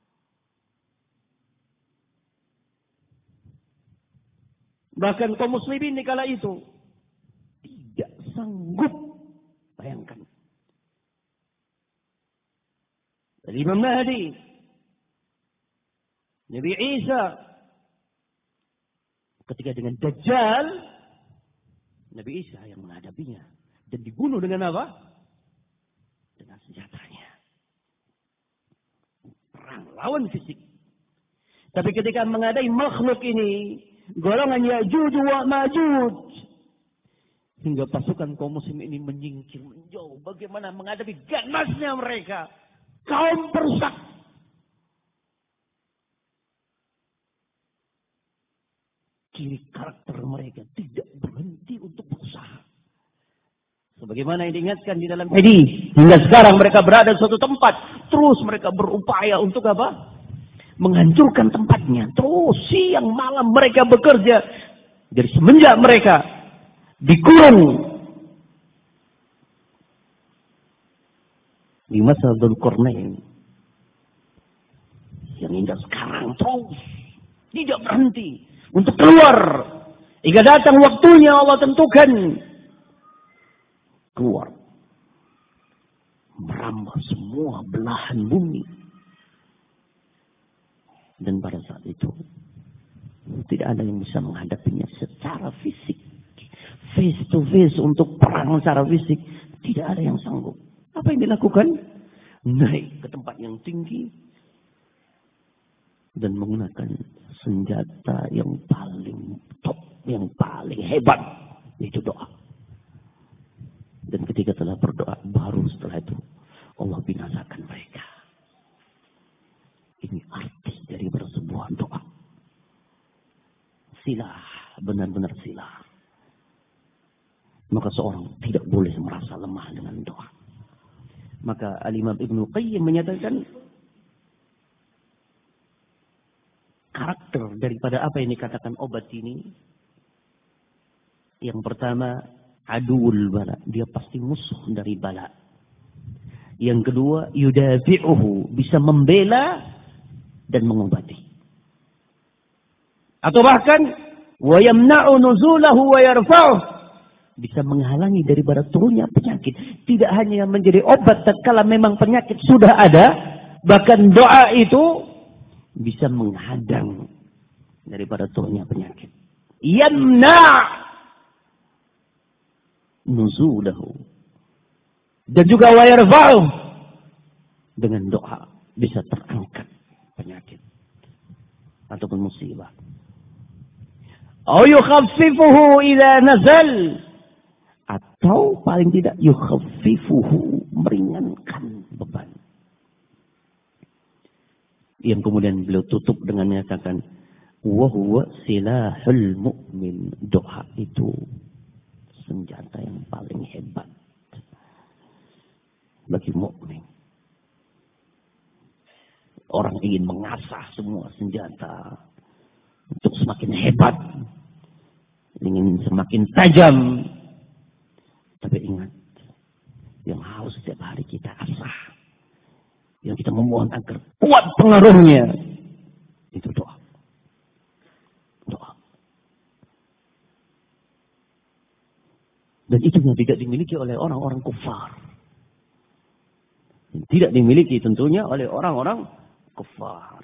Bahkan kaum muslimin di kala itu tidak sanggup. Bayangkan. Dari Imam Mahdi, Nabi Isa, ketika dengan Dajjal, Nabi Isa yang menghadapinya. Dan dibunuh dengan apa? Dengan senjatanya. Perang lawan fisik. Tapi ketika menghadapi makhluk ini, golongan Ya'juj wa Ma'juj, hingga pasukan kaum muslim ini menyingkir menjauh. Bagaimana menghadapi ganasnya mereka. Kaum perusak. Ciri karakter mereka tidak berhenti untuk berusaha. Sebagaimana yang diingatkan di dalam hadis, hingga sekarang mereka berada di suatu tempat, terus mereka berupaya untuk apa? Menghancurkan tempatnya. Terus siang malam mereka bekerja. Dari semenjak mereka dikurung di masa Dzulqarnain, yang hingga sekarang terus tidak berhenti untuk keluar hingga datang waktunya Allah tentukan keluar, merambah semua belahan bumi. Dan pada saat itu tidak ada yang bisa menghadapinya secara fisik, face to face, untuk perang secara fisik. Tidak ada yang sanggup. Apa yang dilakukan? Naik ke tempat yang tinggi dan menggunakan senjata yang paling top, yang paling hebat, yaitu doa. Dan ketika telah berdoa, baru setelah itu Allah binasakan mereka. Ini arti dari bersebuah doa. Silah, benar-benar silah. Maka seorang tidak boleh merasa lemah dengan doa. Maka Al-Imam Ibnu Qayyim menyatakan karakter daripada apa yang dikatakan obat ini. Yang pertama, aduul bala. Dia pasti musuh dari bala. Yang kedua, yudafi'uhu. Bisa membela dan mengobati. Atau bahkan, wa yamna'u nuzulahu wa yarfa'uh. Bisa menghalangi daripada turunnya penyakit. Tidak hanya menjadi obat tatkala memang penyakit sudah ada. Bahkan doa itu bisa menghadang daripada turunnya penyakit. Yamna' nuzulahu. Dan juga wa yarfa'uh. Dengan doa bisa terangkat penyakit ataupun musibah. Au yukhaffifuhu idza nazal. Atau paling tidak yukhaffifuhu, meringankan beban. Yang kemudian beliau tutup dengan menyatakan wa huwa silahul mu'min. Doa itu senjata yang paling hebat bagi mukmin. Orang ingin mengasah semua senjata untuk semakin hebat, ingin semakin tajam. Tapi ingat, yang harus setiap hari kita asah, yang kita memohon agar kuat pengaruhnya, itu doa. Doa. Dan itu yang tidak dimiliki oleh orang-orang kufar. Tidak dimiliki tentunya oleh orang-orang kufar.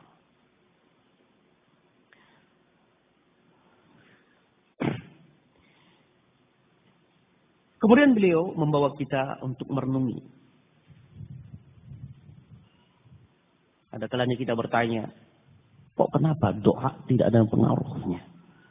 Kemudian beliau membawa kita untuk merenungi. Ada kalanya kita bertanya, kok kenapa doa tidak ada pengaruhnya?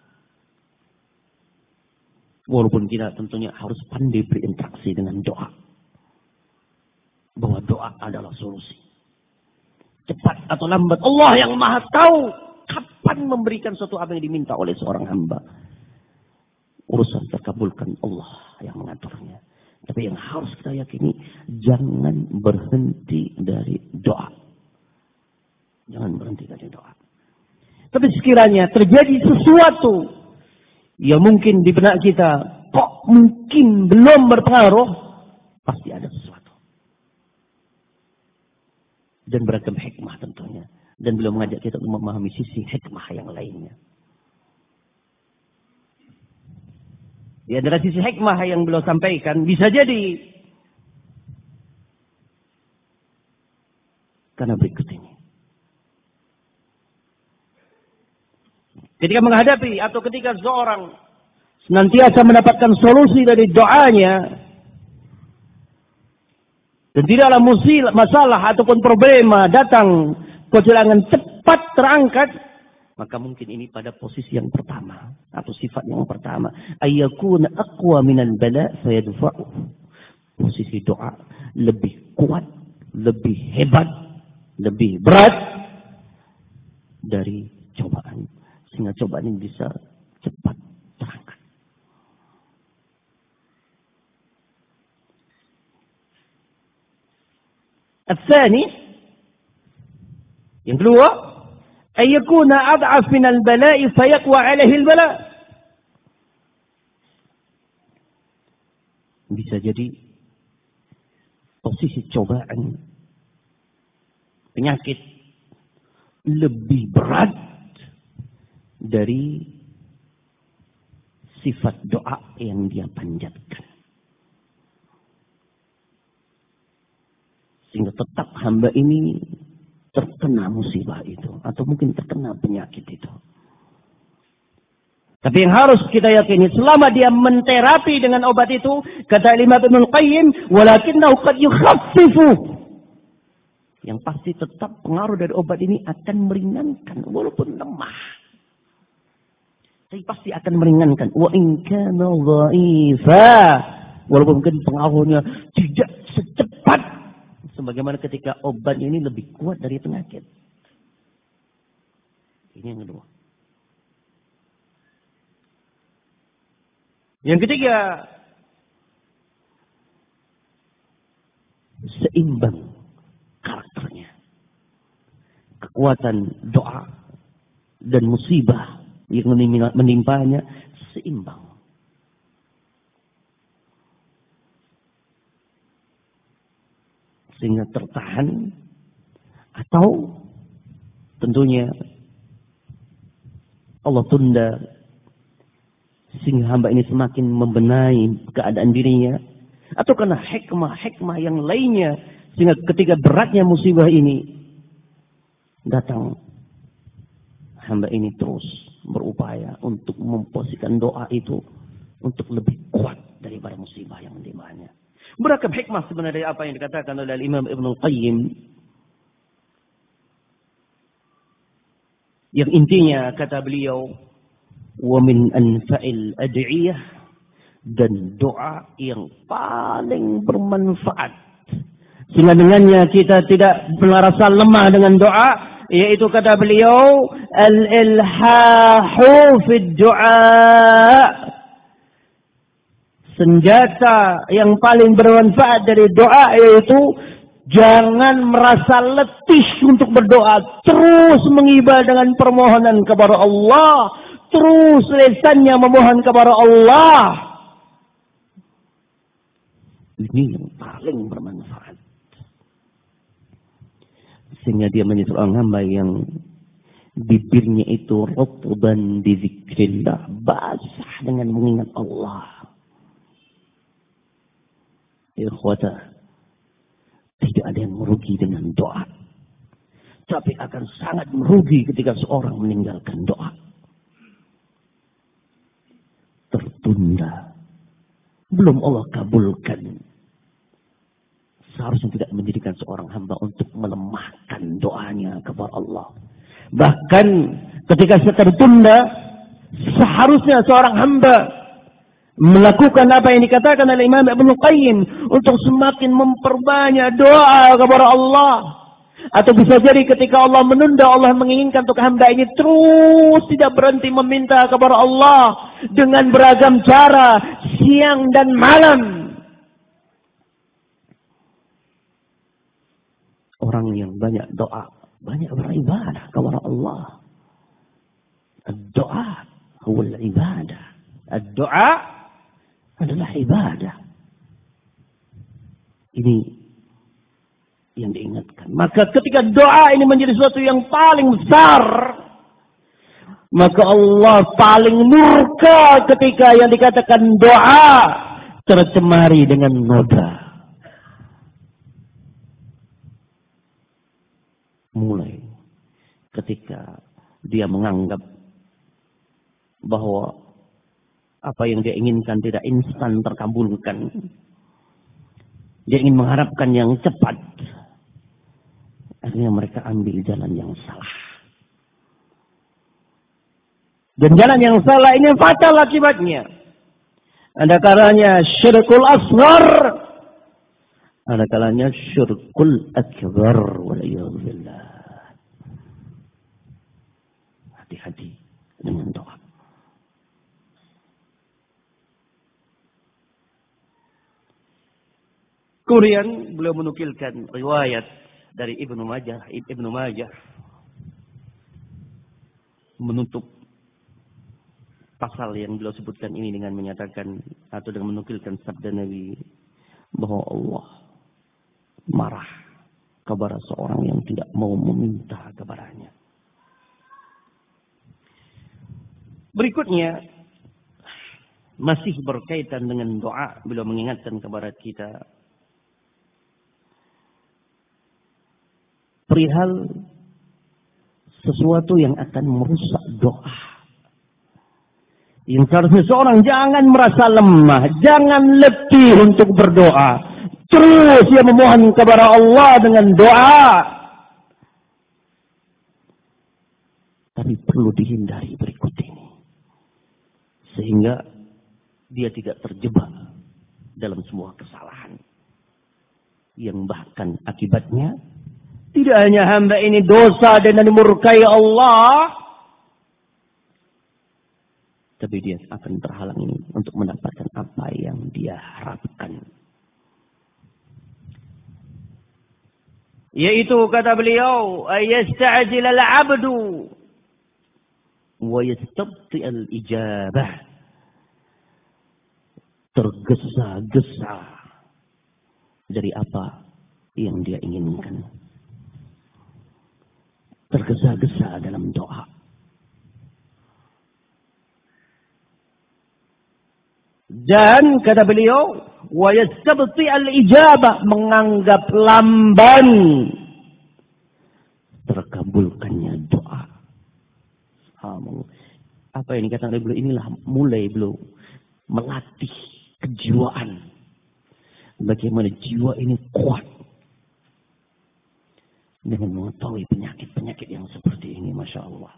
Walaupun kita tentunya harus pandai berinteraksi dengan doa. Bahwa doa adalah solusi. Cepat atau lambat, Allah yang maha tahu kapan memberikan sesuatu apa yang diminta oleh seorang hamba. Urusan terkabulkan Allah yang mengaturnya. Tapi yang harus kita yakini, jangan berhenti dari doa. Jangan berhenti dari doa. Tapi sekiranya terjadi sesuatu yang mungkin di benak kita, kok mungkin belum berpengaruh, pasti ada sesuatu. Dan beragam hikmah tentunya. Dan beliau mengajak kita untuk memahami sisi hikmah yang lainnya. Di antara sisi hikmah yang beliau sampaikan, bisa jadi karena berikut ini. Ketika menghadapi atau ketika seorang senantiasa mendapatkan solusi dari doanya, dan tidaklah masalah ataupun problema datang kehilangan cepat terangkat, maka mungkin ini pada posisi yang pertama atau sifat yang pertama, ayyakuna aqwa minal bala fayadfa'u. Posisi doa lebih kuat, lebih hebat, lebih berat dari cobaan, sehingga cobaan ini bisa cepat terangkat. الثاني yang kedua, ayyakuna ad'af minal bala'i fayaqwa 'alaihi al-bala'. Bisa jadi posisi cobaan, penyakit lebih berat dari sifat doa yang dia panjatkan. Sehingga tetap hamba ini terkena musibah itu. Atau mungkin terkena penyakit itu. Tapi yang harus kita yakini, selama dia menterapi dengan obat itu, kata Imam Ibnul Qayyim, walakinnahu qad yukhaffifu. Yang pasti tetap pengaruh dari obat ini akan meringankan, walaupun lemah. Tapi pasti akan meringankan. Wa in kana dha'ifa. Walaupun mungkin pengaruhnya tidak secepat sebagaimana ketika obat ini lebih kuat dari penyakit. Ini yang kedua. Yang ketiga, seimbang karakternya. Kekuatan doa dan musibah yang menimpanya seimbang. Sehingga tertahan, atau tentunya Allah tunda sehingga hamba ini semakin membenahi keadaan dirinya, atau karena hikmah yang lainnya, sehingga ketika beratnya musibah ini datang, hamba ini terus berupaya untuk memposisikan doa itu untuk lebih kuat daripada musibah yang menimpanya. Beragam hikmah sebenarnya dari apa yang dikatakan oleh Imam Ibnul Qayyim. Yang intinya kata beliau, wa min anfa'il ad'iyah, dan doa yang paling bermanfaat. Sehingga dengannya kita tidak merasa lemah dengan doa, yaitu kata beliau, al-ilhahu fid du'a. Senjata yang paling bermanfaat dari doa yaitu jangan merasa letih untuk berdoa. Terus mengibadah dengan permohonan kepada Allah. Terus lisannya memohon kepada Allah. Ini yang paling bermanfaat. Sehingga dia menjadi seorang hamba yang bibirnya itu rutban di zikrillah, basah dengan mengingat Allah. Ikhwata, tidak ada yang merugi dengan doa. Tapi akan sangat merugi ketika seorang meninggalkan doa. Tertunda. Belum Allah kabulkan. Seharusnya tidak menjadikan seorang hamba untuk melemahkan doanya kepada Allah. Bahkan ketika tertunda, seharusnya seorang hamba melakukan apa yang dikatakan oleh Imam Ibnul Qayyim untuk semakin memperbanyak doa kepada Allah. Atau bisa jadi ketika Allah menunda, Allah menginginkan untuk hamba ini terus tidak berhenti meminta kepada Allah dengan beragam cara, siang dan malam. Orang yang banyak doa, banyak beribadah kepada Allah. Doa huwal ibadah. Doa adalah ibadah. Ini yang diingatkan. Maka ketika doa ini menjadi sesuatu yang paling besar, maka Allah paling murka ketika yang dikatakan doa tercemari dengan noda. Mulai ketika dia menganggap bahwa apa yang dia inginkan tidak instan terkabulkan. Dia ingin mengharapkan yang cepat. Akhirnya mereka ambil jalan yang salah. Dan jalan yang salah ini fatal akibatnya. Ada kalanya syirkul asghar, ada kalanya syirkul akbar. Waliyahulillah. Hati-hati dengan doa. Kemudian beliau menukilkan riwayat dari Ibnu Majah. Ibnu Majah menutup pasal yang beliau sebutkan ini dengan menyatakan atau dengan menukilkan sabda Nabi bahwa Allah marah kepada seorang yang tidak mau meminta kepadanya. Berikutnya masih berkaitan dengan doa, beliau mengingatkan kepada kita perihal sesuatu yang akan merusak doa. Yang seharusnya seorang jangan merasa lemah, jangan letih untuk berdoa. Terus dia memohon kepada Allah dengan doa. Tapi perlu dihindari berikut ini. Sehingga dia tidak terjebak dalam sebuah kesalahan. Yang bahkan akibatnya tidak hanya hamba ini dosa dan dimurkai Allah, tapi dia akan terhalang ini untuk mendapatkan apa yang dia harapkan. Yaitu kata beliau, ayasta'jil al-'abdu wa yastabti al-ijabah. Tergesa-gesa dari apa yang dia inginkan. Tergesa-gesa dalam doa. Dan kata beliau, wa yastabti al-ijabah, menganggap lamban terkabulkannya doa. Apa yang dikatakan oleh beliau inilah mulai beliau melatih kejiwaan. Bagaimana jiwa ini kuat dengan mengetahui penyakit-penyakit yang seperti ini, Masya Allah.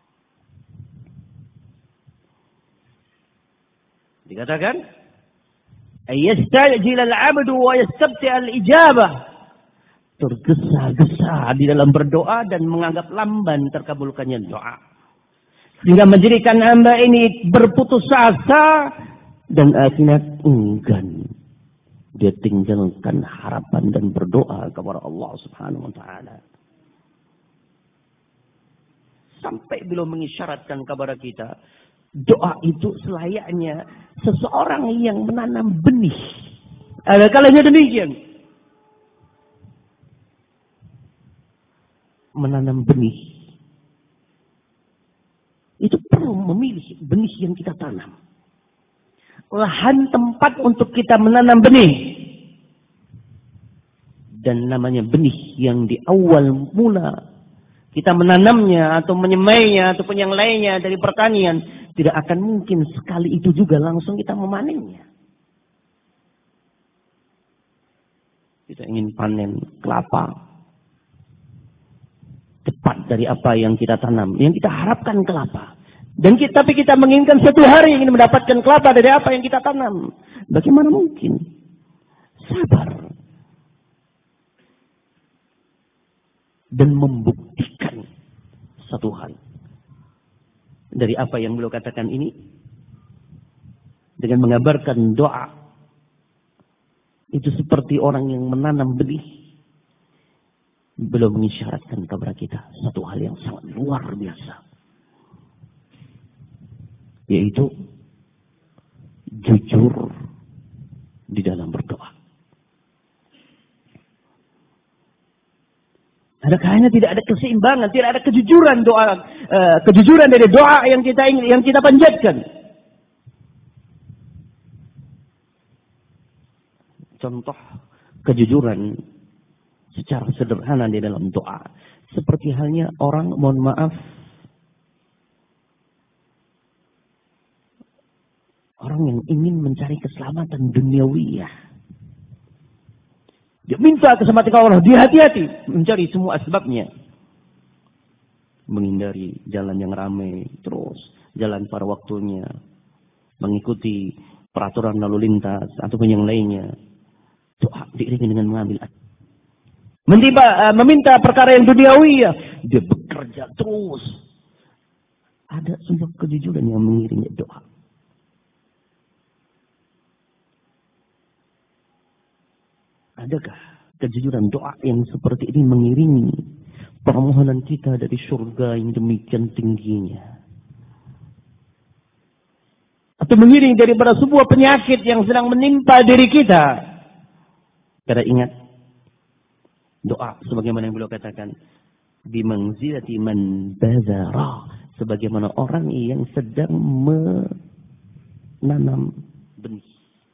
Dikatakan, yastajil al-'abdu wa yastabti al-ijabah. Tergesa-gesa di dalam berdoa dan menganggap lamban terkabulkannya doa. Sehingga menjadikan hamba ini berputus asa dan akhirnya enggan. Dia tinggalkan harapan dan berdoa kepada Allah Subhanahu wa taala. Sampai beliau mengisyaratkan kepada kita, doa itu selayaknya seseorang yang menanam benih. Ada kalanya demikian. Menanam benih. Itu perlu memilih benih yang kita tanam. Lahan tempat untuk kita menanam benih. Dan namanya benih yang di awal mula kita menanamnya atau menyemainya ataupun yang lainnya dari pertanian, tidak akan mungkin sekali itu juga langsung kita memanennya. Kita ingin panen kelapa cepat dari apa yang kita tanam, yang kita harapkan kelapa. Tapi kita menginginkan satu hari ingin mendapatkan kelapa dari apa yang kita tanam. Bagaimana mungkin? Sabar. Dan membuktikan satu hal. Dari apa yang beliau katakan ini. Dengan mengabarkan doa. Itu seperti orang yang menanam benih. Beliau mengisyaratkan kepada kita satu hal yang sangat luar biasa. Yaitu jujur di dalam berdoa. Adakah tidak ada keseimbangan, tidak ada kejujuran doa, kejujuran dari doa yang kita panjatkan. Contoh kejujuran secara sederhana di dalam doa. Seperti halnya orang, mohon maaf, orang yang ingin mencari keselamatan duniawiyah. Dia minta keselamatan Allah, dia hati-hati mencari semua asbabnya. Menghindari jalan yang ramai, terus jalan pada waktunya, mengikuti peraturan lalu lintas ataupun yang lainnya. Doa diiringi dengan mengambil meminta perkara yang duniawi, dia bekerja terus. Ada sebuah kejujuran yang mengiringi doa. Adakah kejujuran doa yang seperti ini mengiringi permohonan kita dari surga yang demikian tingginya? Atau mengiring daripada sebuah penyakit yang sedang menimpa diri kita? Karena ingat, doa sebagaimana yang beliau katakan, bimanzilati man bazara, sebagaimana orang yang sedang menanam benih.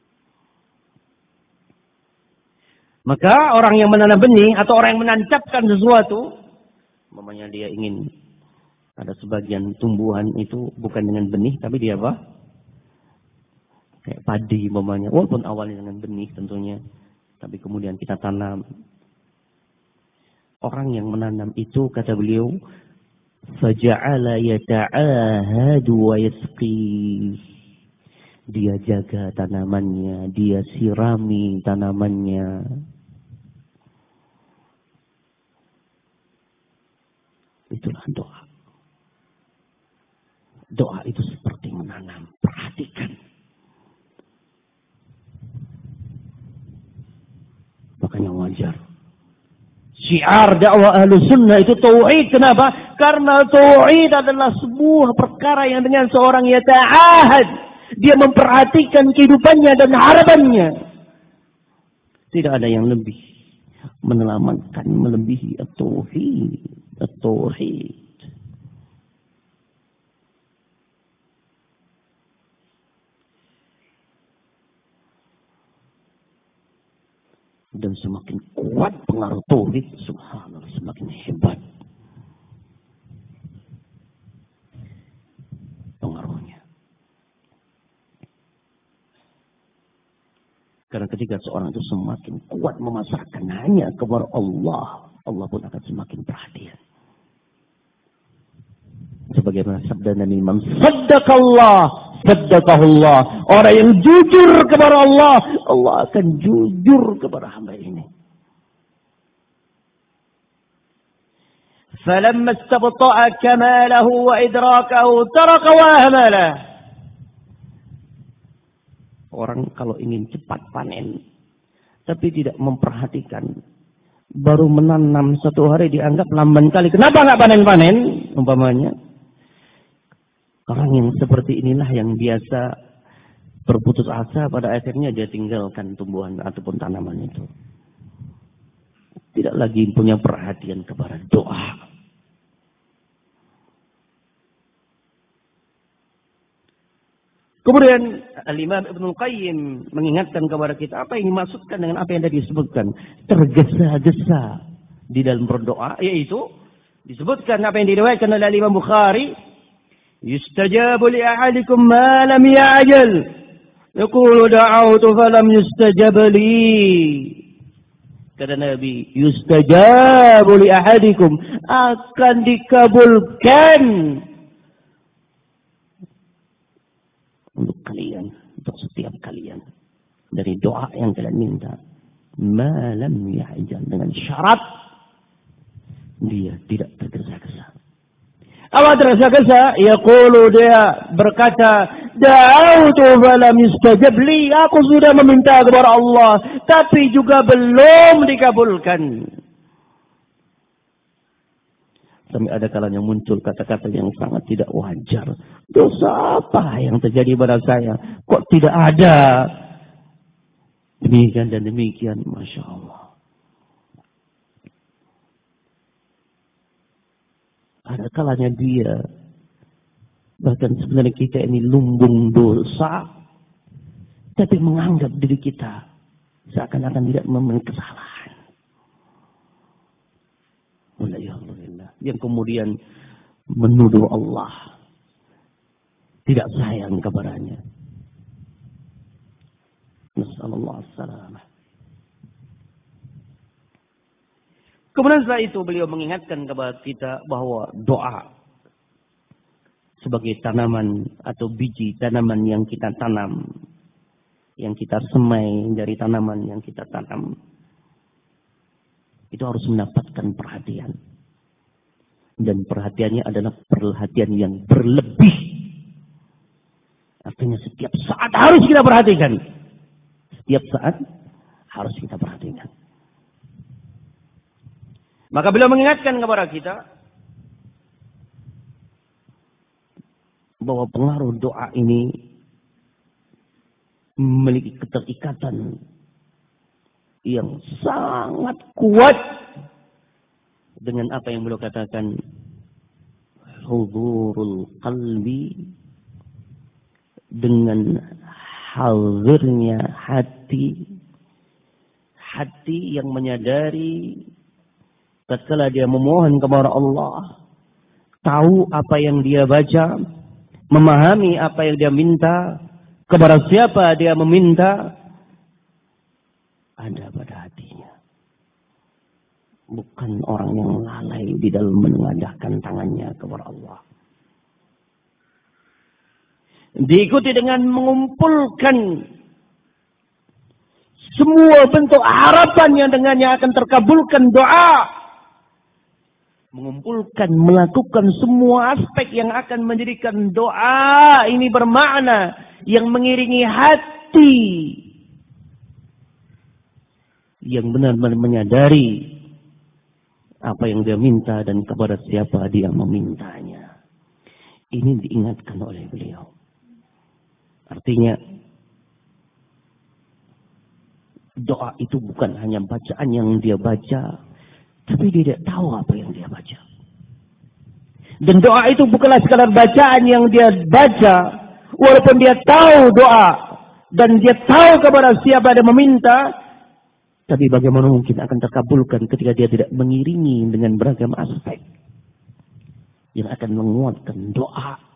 Maka orang yang menanam benih atau orang yang menancapkan sesuatu, umpamanya dia ingin ada sebagian tumbuhan itu bukan dengan benih, tapi dia apa? Kayak padi umpamanya, walaupun awalnya dengan benih tentunya, tapi kemudian kita tanam. Orang yang menanam itu, kata beliau, faja'ala yata'ahadu wa yasqi. Dia jaga tanamannya, dia sirami tanamannya. Itulah doa. Doa itu seperti menanam. Perhatikan. Makanya wajar. Syiar dakwah ahlu sunnah itu tauhid. Kenapa? Karena tauhid adalah sebuah perkara yang dengan seorang yata'ahad. Dia memperhatikan kehidupannya dan harapannya. Tidak ada yang lebih menyelamatkan melebihi at-tauhid. At-tauhid. Dan semakin kuat pengaruh tauhid, subhanallah, semakin hebat pengaruhnya. Karena ketika seorang itu semakin kuat memasrahkan hanya kepada Allah, Allah pun akan semakin perhatian. Sebagaimana sabda Nabi Imam, saddaqallah, saddaqahullah. Orang yang jujur kepada Allah, Allah akan jujur kepada hamba ini. Falamma istabta'a kamalahu wa idrakahu taraka wa ahmalah. Orang kalau ingin cepat panen, tapi tidak memperhatikan, baru menanam satu hari dianggap lamban kali. Kenapa nggak panen-panen? Umpamanya, orang yang seperti inilah yang biasa berputus asa, pada akhirnya dia tinggalkan tumbuhan ataupun tanaman itu. Tidak lagi punya perhatian kepada doa. Kemudian Al-Imam Ibnul Qayyim mengingatkan kepada kita apa yang dimaksudkan dengan apa yang tadi disebutkan. Tergesa-gesa di dalam berdoa, yaitu disebutkan apa yang diriwayatkan oleh Imam Bukhari. Yustajabu li ahadikum ma lam ya'jal. Yaqulu da'awtu falam yustajab li. Kata Nabi, yustajabu li ahadikum, akan dikabulkan untuk kalian, untuk setiap kalian dari doa yang kalian minta. Ma lam ya'jal, dengan syarat dia tidak tergesa-gesa. Apa tergesa-gesa? Yaqulu, dia berkata, da'autu falam yustajab li, aku sudah meminta kepada Allah tapi juga belum dikabulkan. Sampai ada kalanya muncul kata-kata yang sangat tidak wajar. Dosa apa yang terjadi pada saya? Kok tidak ada? Demikian dan demikian, Masya Allah. Ada kalanya dia, bahkan sebenarnya kita ini lumbung dosa, tapi menganggap diri kita seakan-akan tidak memiliki kesalahan. Alhamdulillah. Yang kemudian menuduh Allah tidak sayang kepadanya. Nasallallahu alaihi wasallam. Kemudian setelah itu beliau mengingatkan kepada kita bahwa doa sebagai tanaman atau biji tanaman yang kita tanam, yang kita semai dari tanaman yang kita tanam, itu harus mendapatkan perhatian. Dan perhatiannya adalah perhatian yang berlebih. Artinya setiap saat harus kita perhatikan. Setiap saat harus kita perhatikan. Maka beliau mengingatkan kepada kita bahwa pengaruh doa ini memiliki keterikatan yang sangat kuat dengan apa yang beliau katakan, hudurul qalbi, dengan hadirnya hati yang menyadari tatkala dia memohon kepada Allah, tahu apa yang dia baca, memahami apa yang dia minta, kepada siapa dia meminta, ada pada hatinya. Bukan orang yang lalai di dalam menengadahkan tangannya kepada Allah. Diikuti dengan mengumpulkan semua bentuk harapan yang dengannya akan terkabulkan doa. Mengumpulkan, melakukan semua aspek yang akan menjadikan doa ini bermakna, yang mengiringi hati yang benar-benar menyadari apa yang dia minta dan kepada siapa dia memintanya. Ini diingatkan oleh beliau. Artinya doa itu bukan hanya bacaan yang dia baca, tapi dia tidak tahu apa yang dia baca. Dan doa itu bukanlah sekadar bacaan yang dia baca, walaupun dia tahu doa dan dia tahu kepada siapa dia meminta, tapi bagaimana mungkin akan terkabulkan ketika dia tidak mengiringi dengan beragam aspek yang akan menguatkan doa.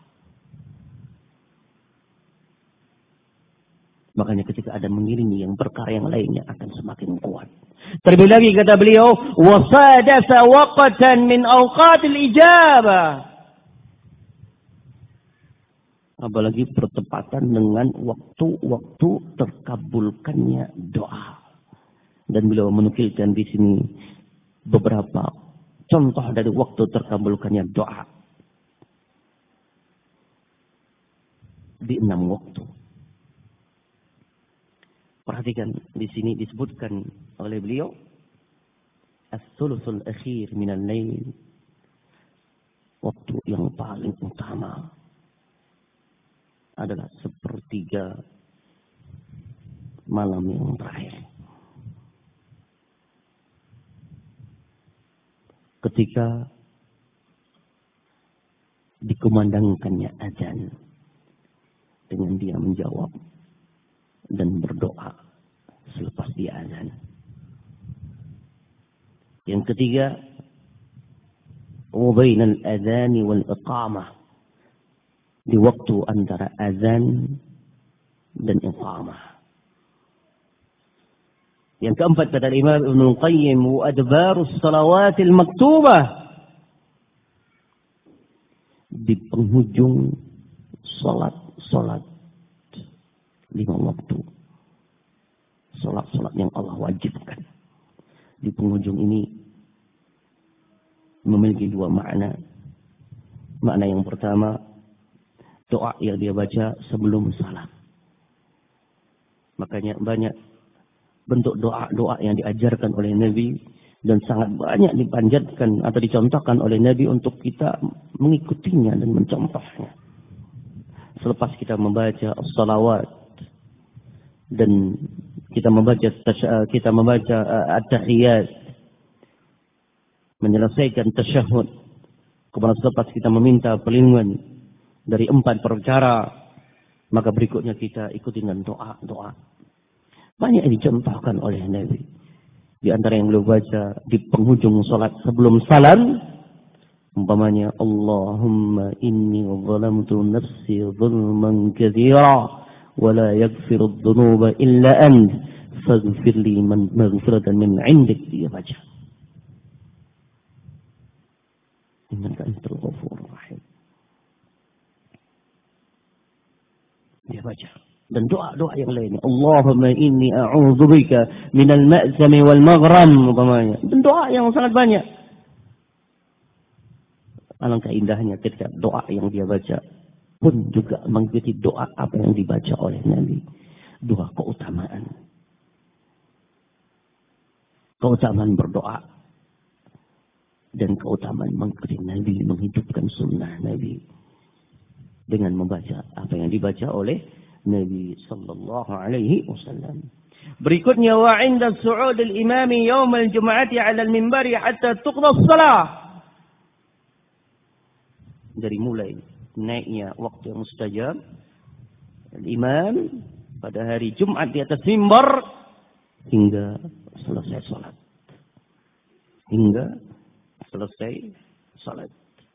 Makanya ketika ada mengiringi yang perkara yang lainnya akan semakin kuat. Terlebih lagi kata beliau, wasadasa waqtan min awqatil ijabah. Apalagi bertepatan dengan waktu-waktu terkabulkannya doa. Dan beliau menukilkan di sini beberapa contoh dari waktu terkabulkannya doa. Di 6 waktu. Perhatikan di sini disebutkan oleh beliau as-thuluthul akhir minal lail, waktu yang paling utama adalah sepertiga malam yang terakhir. Ketika dikumandangkannya azan, dengan dia menjawab dan berdoa selepas dia azan. Yang ketiga, wabainal adzani wal iqamah, di waktu antara azan dan iqamah. Yang keempat kata Imam Ibnu Qayyim, wa adbarus salawatil maktubah, di penghujung salat 5 waktu. Salat-salat yang Allah wajibkan. Di penghujung ini memiliki 2 makna. Makna yang pertama, doa yang dia baca sebelum salat. Makanya banyak bentuk doa-doa yang diajarkan oleh Nabi dan sangat banyak dipanjatkan atau dicontohkan oleh Nabi untuk kita mengikutinya dan mencontohnya. Selepas kita membaca as-salawat dan kita membaca at-tahiyat, menyelesaikan tasyahud, Kemudian selepas kita meminta perlindungan dari 4 perkara, maka berikutnya kita ikuti dengan doa-doa. Banyak yang dicontohkan oleh Nabi. Di antara yang beliau baca di penghujung salat sebelum salam, umpamanya Allahumma inni zalamtu nafsi zulman katsira wa la yaghfiru dzunuba illa ant faghfir li maghfiratan min 'indik. Dia baca. Innaka antal ghafurur rahim. Dia baca. Dan doa-doa yang lain. Allahumma inni a'udzubika minal ma'zami wal maghram. Umpamanya. Dan doa yang sangat banyak. Alangkah indahnya ketika doa yang dia baca pun juga mengikuti doa apa yang dibaca oleh Nabi. Doa keutamaan. Keutamaan berdoa. Dan keutamaan mengikuti Nabi. Menghidupkan sunnah Nabi. Dengan membaca apa yang dibaca oleh Nabi sallallahu alaihi wasallam. Berikutnya wa 'inda su'ud al-imam yaum al-jum'ati 'ala al-minbari hatta tuqda as-salah. Dari mulai naiknya waktu yang mustajab al-imam pada hari Jumat di atas mimbar hingga selesai salat. Hingga selesai salat.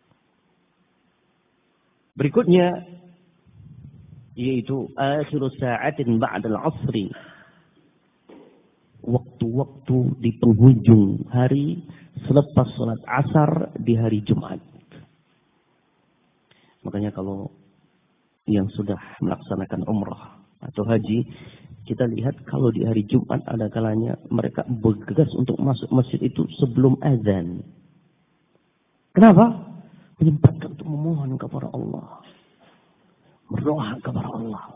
Berikutnya yaitu akhiru sa'atin ba'dal 'asri. Waktu-waktu di penghujung hari selepas salat asar di hari Jumat. Makanya kalau yang sudah melaksanakan umrah atau haji, kita lihat kalau di hari Jumat ada kalanya mereka bergegas untuk masuk masjid itu sebelum azan. Kenapa? Menyempatkan untuk memohon kepada Allah. Berdoa kepada Allah.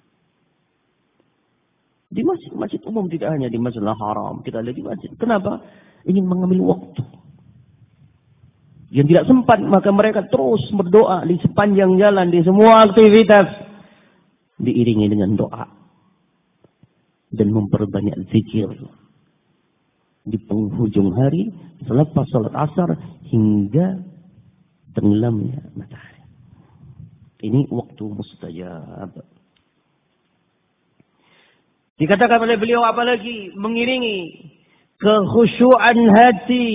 Di masjid umum, tidak hanya di Masjidil Haram, kita lihat di masjid. Kenapa? Ingin mengambil waktu. Yang tidak sempat, maka mereka terus berdoa di sepanjang jalan, di semua aktivitas. Diiringi dengan doa. Dan memperbanyak zikir. Di penghujung hari, selepas salat asar, hingga tenggelamnya matahari. Ini waktu mustajab. Dikatakan oleh beliau apalagi mengiringi kekhusyuan hati.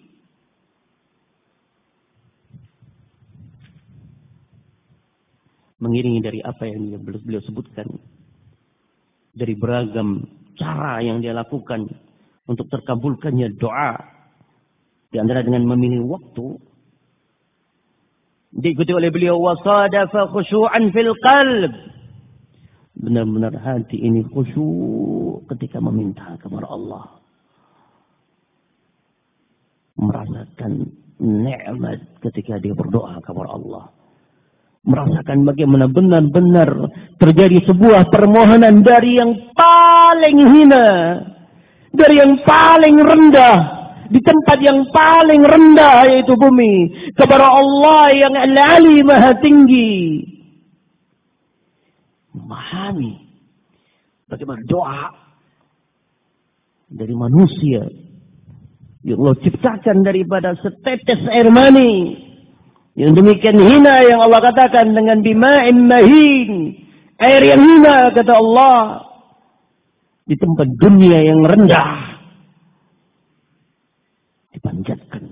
Mengiringi dari apa yang beliau sebutkan. Dari beragam cara yang dia lakukan untuk terkabulkannya doa. Di antara dengan memilih waktu. Diikuti oleh beliau wasadafa khusyu'an fil qalb. Benar-benar hati ini khusyuk ketika meminta kepada Allah. Merasakan nikmat ketika dia berdoa kepada Allah. Merasakan bagaimana benar-benar terjadi sebuah permohonan dari yang paling hina. Dari yang paling rendah. Di tempat yang paling rendah yaitu bumi. Kepada Allah yang al-Ali maha tinggi. Memahami bagaimana doa dari manusia yang Allah ciptakan daripada setetes air mani. Yang demikian hina yang Allah katakan dengan bima'in mahin. Air yang hina kata Allah. Di tempat dunia yang rendah. Dipanjatkan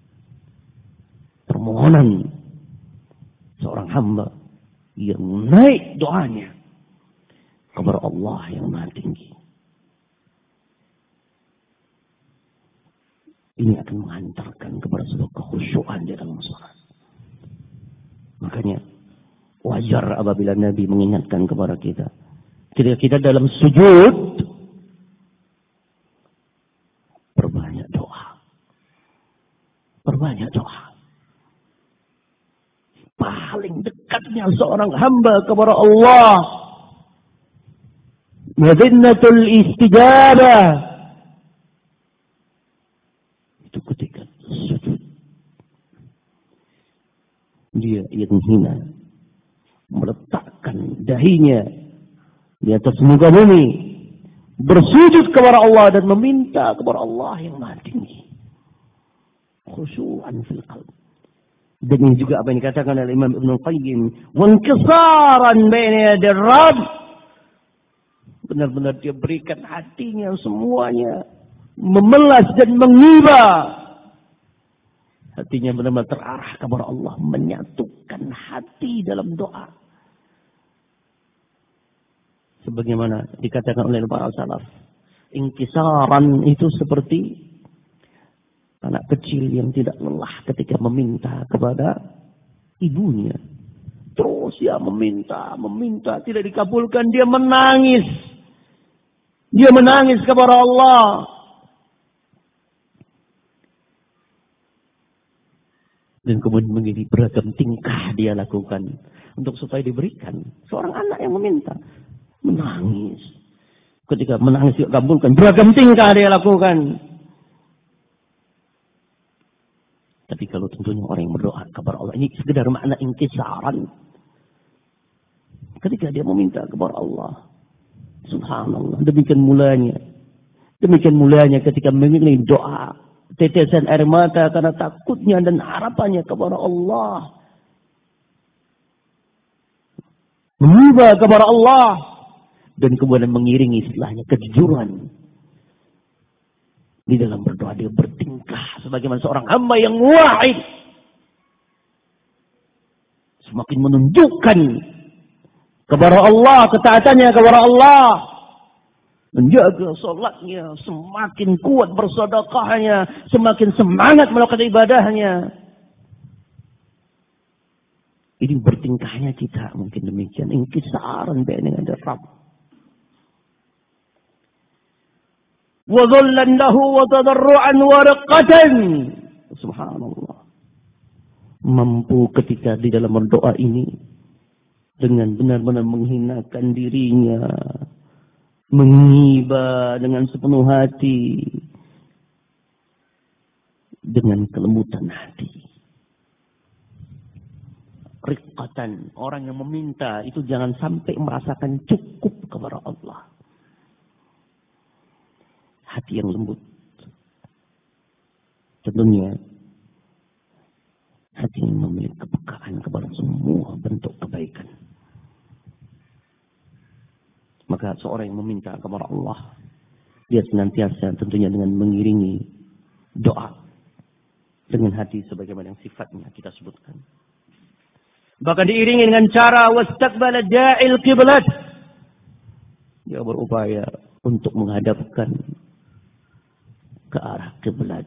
permohonan seorang hamba yang naik doanya kepada Allah yang maha tinggi. Ini akan menghantarkan kepada sebuah kekhusyuan di dalam salat. Makanya wajar apabila Nabi mengingatkan kepada kita. Ketika kita dalam sujud, perbanyak doa. Perbanyak doa. Paling dekatnya seorang hamba kepada Allah. Madinnatul istijabah. Itu ketika sujud. Dia yang hina. Meletakkan dahinya di atas muka bumi. Bersujud kepada Allah dan meminta kepada Allah yang maha tinggi. Khusyu'an fil qalb. Dan juga apa yang dikatakan oleh Imam Ibn Qayyim, "Wankisaran baina yadir Rabb." Benar-benar dia berikan hatinya semuanya, memelas dan mengiba. Hatinya benar-benar terarah kepada Allah, menyatukan hati dalam doa. Sebagaimana dikatakan oleh para salaf, inkisaran itu seperti anak kecil yang tidak lelah ketika meminta kepada ibunya. Terus dia meminta, tidak dikabulkan, dia menangis. Dia menangis kepada Allah. Dan kemudian menjadi beragam tingkah dia lakukan untuk supaya diberikan. Seorang anak yang meminta, menangis. Ketika menangis dikabulkan, beragam tingkah dia lakukan. Tapi kalau tentunya orang yang berdoa kepada Allah, ini sekedar makna inkisaran. Ketika dia meminta kepada Allah, subhanallah, demikian mulanya. Demikian mulanya ketika memilih doa, tetesan air mata karena takutnya dan harapannya kepada Allah. Menyembah kepada Allah. Dan kemudian mengiringi istilahnya kejujuran. Di dalam berdoa dia bertingkah sebagaimana seorang hamba yang wahid. Semakin menunjukkan kepada Allah, ketaatannya kepada Allah. Menjaga sholatnya, semakin kuat bersedekahnya, semakin semangat melakukan ibadahnya. Ini bertingkahnya kita mungkin demikian. Inkisaran baina yadir Rabb. Wa dhullan lahu wa tadarru'an wa riqqatan. Subhanallah. Mampu ketika di dalam berdoa ini dengan benar-benar menghinakan dirinya, mengiba dengan sepenuh hati, dengan kelembutan hati. Riqqatan, orang yang meminta itu jangan sampai merasakan cukup kepada Allah. Hati yang lembut. Tentunya hati yang memiliki kepekaan kepada semua bentuk kebaikan. Maka seorang yang meminta kepada Allah, dia senantiasa tentunya dengan mengiringi doa dengan hati sebagaimana yang sifatnya kita sebutkan. Bahkan diiringi dengan cara wastaqbala da'il qiblat. Dia berupaya untuk menghadapkan ke arah kiblat.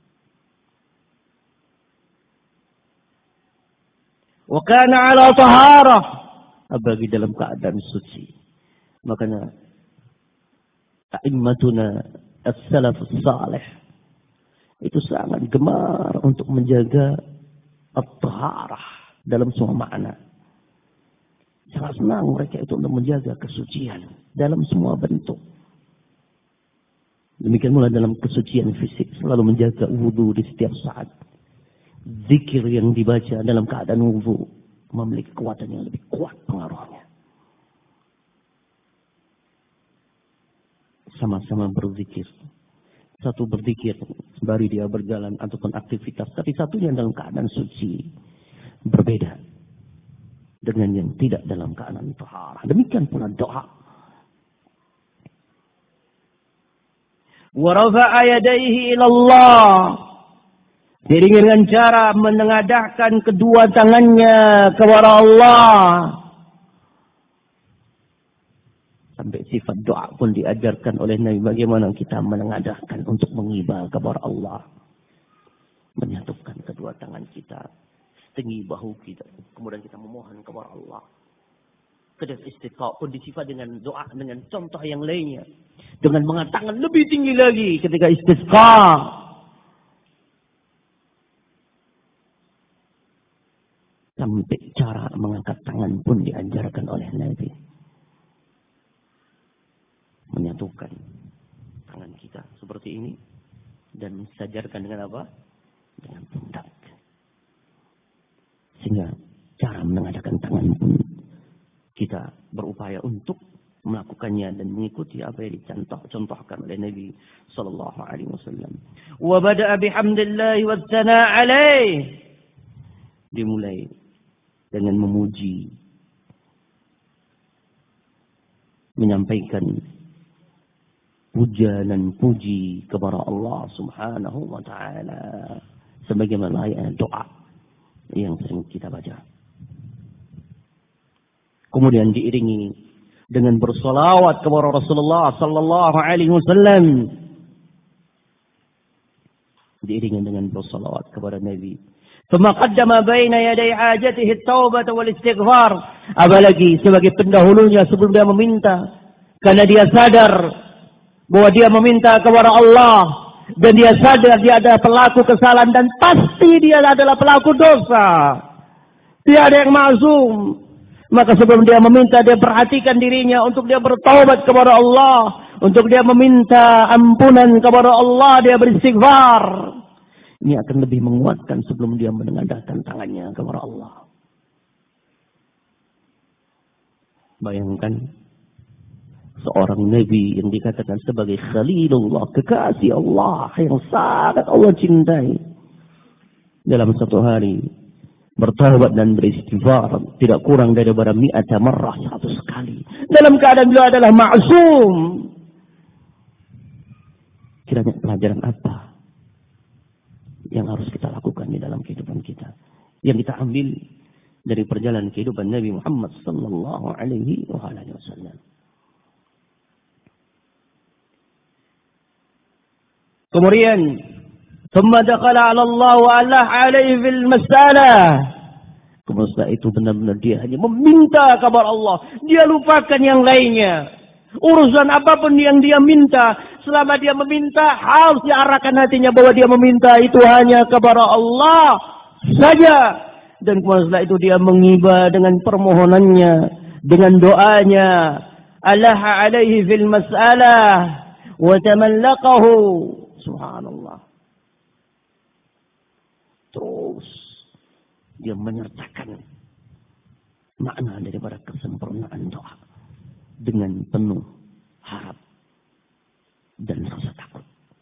Wa kana ala taharah, bagi dalam keadaan suci. Makanya a'immatuna as-salaf as-salih itu sangat gemar untuk menjaga at-taharah dalam semua makna. Sangat senang mereka itu untuk menjaga kesucian dalam semua bentuk. Demikian pula dalam kesucian fisik, selalu menjaga wudu di setiap saat. Zikir yang dibaca dalam keadaan wudu memiliki kekuatan yang lebih kuat pengaruhnya. Sama-sama berzikir. Satu berzikir sembari dia berjalan ataupun aktivitas, tapi satunya dalam keadaan suci. Berbeda dengan yang tidak dalam keadaan taharah. Demikian pula doa. Wa rafa'a yadayhi ila Allah. Diiringi dengan cara menengadahkan kedua tangannya kepada Allah. Sampai sifat doa pun diajarkan oleh Nabi bagaimana kita menengadahkan untuk mengiba kepada Allah. Menyatukan kedua tangan kita, tinggi bahu kita, kemudian kita memohon kepada Allah. Kedua istiqa pun disifat dengan doa dengan contoh yang lainnya. Dengan mengatakan lebih tinggi lagi ketika istisqa. Sampai cara mengangkat tangan pun diajarkan oleh Nabi. Menyatukan tangan kita seperti ini. Dan mensajarkan dengan apa? Dengan pundak. Sehingga cara menengadakan tangan pun kita berupaya untuk melakukannya dan mengikuti apa yang dicontohkan oleh Nabi sallallahu alaihi wasallam. Wa bada'a bihamdillahi wa tsana alaih. Dimulai dengan memuji, menyampaikan puja dan puji kepada Allah Subhanahu wa taala sebagaimana ayat doa yang sering kita baca. Kemudian diiringi dengan bersolawat kepada Rasulullah sallallahu alaihi wasallam. Diiringi dengan bersolawat kepada Nabi. Thumma qaddama baina yaday hajatihi at-taubah wal istighfar. Apalagi sebagai pendahulunya sebelum dia meminta, karena dia sadar bahwa dia meminta kepada Allah dan dia sadar dia adalah pelaku kesalahan dan pasti dia adalah pelaku dosa. Tidak ada yang maksum. Maka sebelum dia meminta, dia perhatikan dirinya untuk dia bertaubat kepada Allah, untuk dia meminta ampunan kepada Allah, dia beristighfar. Ini akan lebih menguatkan sebelum dia menengadahkan tangannya kepada Allah. Bayangkan seorang Nabi yang dikatakan sebagai Khalilullah, kekasih Allah yang sangat Allah cintai, dalam satu hari bertaubat dan beristighfar tidak kurang daripada 100 marrah, 100 kali, dalam keadaan beliau adalah ma'sum. Kiranya pelajaran apa yang harus kita lakukan di dalam kehidupan kita, yang kita ambil dari perjalanan kehidupan Nabi Muhammad sallallahu alaihi wasallam. Kemudian thumma dakhala 'ala Allah wa Allah 'alaihi fil mas'alah. Kemudian setelah itu benar-benar dia hanya meminta kepada Allah, dia lupakan yang lainnya. Urusan apapun yang dia minta, selama dia meminta harus diarahkan hatinya bahwa dia meminta itu hanya kepada Allah saja. Dan kemudian setelah itu dia mengiba dengan permohonannya, dengan doanya, Allah 'alaihi fil mas'alah wa tamallaqahu. Subhanallah. Terus dia menyertakan makna daripada kesempurnaan doa dengan penuh harap dan rasa takut.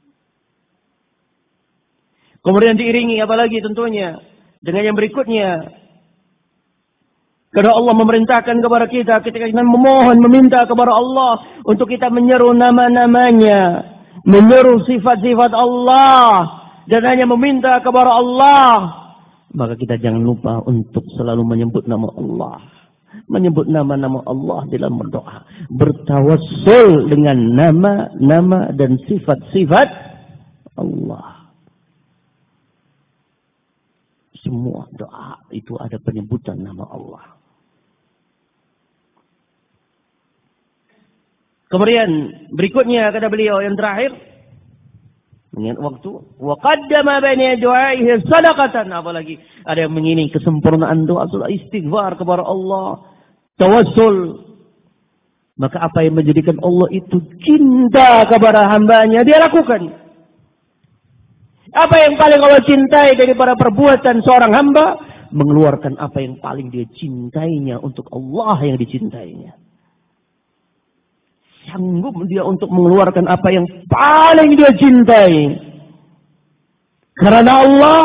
Kemudian diiringi apalagi tentunya dengan yang berikutnya. Karena Allah memerintahkan kepada kita ketika kita memohon, meminta kepada Allah untuk kita menyeru nama-namanya, menyeru sifat-sifat Allah, dan hanya meminta kepada Allah. Maka kita jangan lupa untuk selalu menyebut nama Allah. Menyebut nama-nama Allah dalam berdoa. Bertawassul dengan nama-nama dan sifat-sifat Allah. Semua doa itu ada penyebutan nama Allah. Kemudian berikutnya kata beliau yang terakhir, mengingat waktu, wa qaddama baina du'aihi sadaqatan, apalagi ada yang mengiringi kesempurnaan doa sudah istighfar kepada Allah, tawassul. Maka apa yang menjadikan Allah itu cinta kepada hambanya dia lakukan. Apa yang paling Allah cintai daripada perbuatan seorang hamba? Mengeluarkan apa yang paling dia cintainya untuk Allah yang dicintainya. Sanggup dia untuk mengeluarkan apa yang paling dia cintai. Karena Allah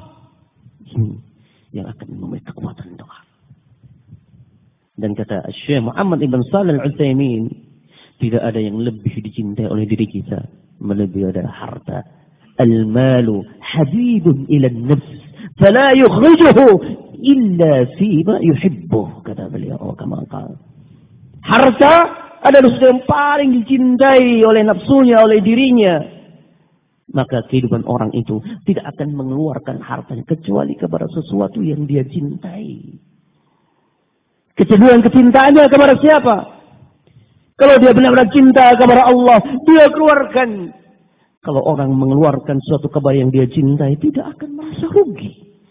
yang akan memberi kekuatan doa. Dan kata Syekh Muhammad Ibn Shalih Al-Utsaimin, tidak ada yang lebih dicintai oleh diri kita melebihi dari harta. Al-malu habibun ila an-nafs, fala yukhrijuhu illa fima yuhibbuh, kata beliau. Harta adalah sesuatu yang paling dicintai oleh nafsunya, oleh dirinya. Maka kehidupan orang itu tidak akan mengeluarkan hartanya kecuali kepada sesuatu yang dia cintai. Kecenderungan kecintaannya kepada siapa? Kalau dia benar-benar cinta kepada Allah, dia keluarkan. Kalau orang mengeluarkan suatu kepada yang dia cintai, tidak akan merasa rugi.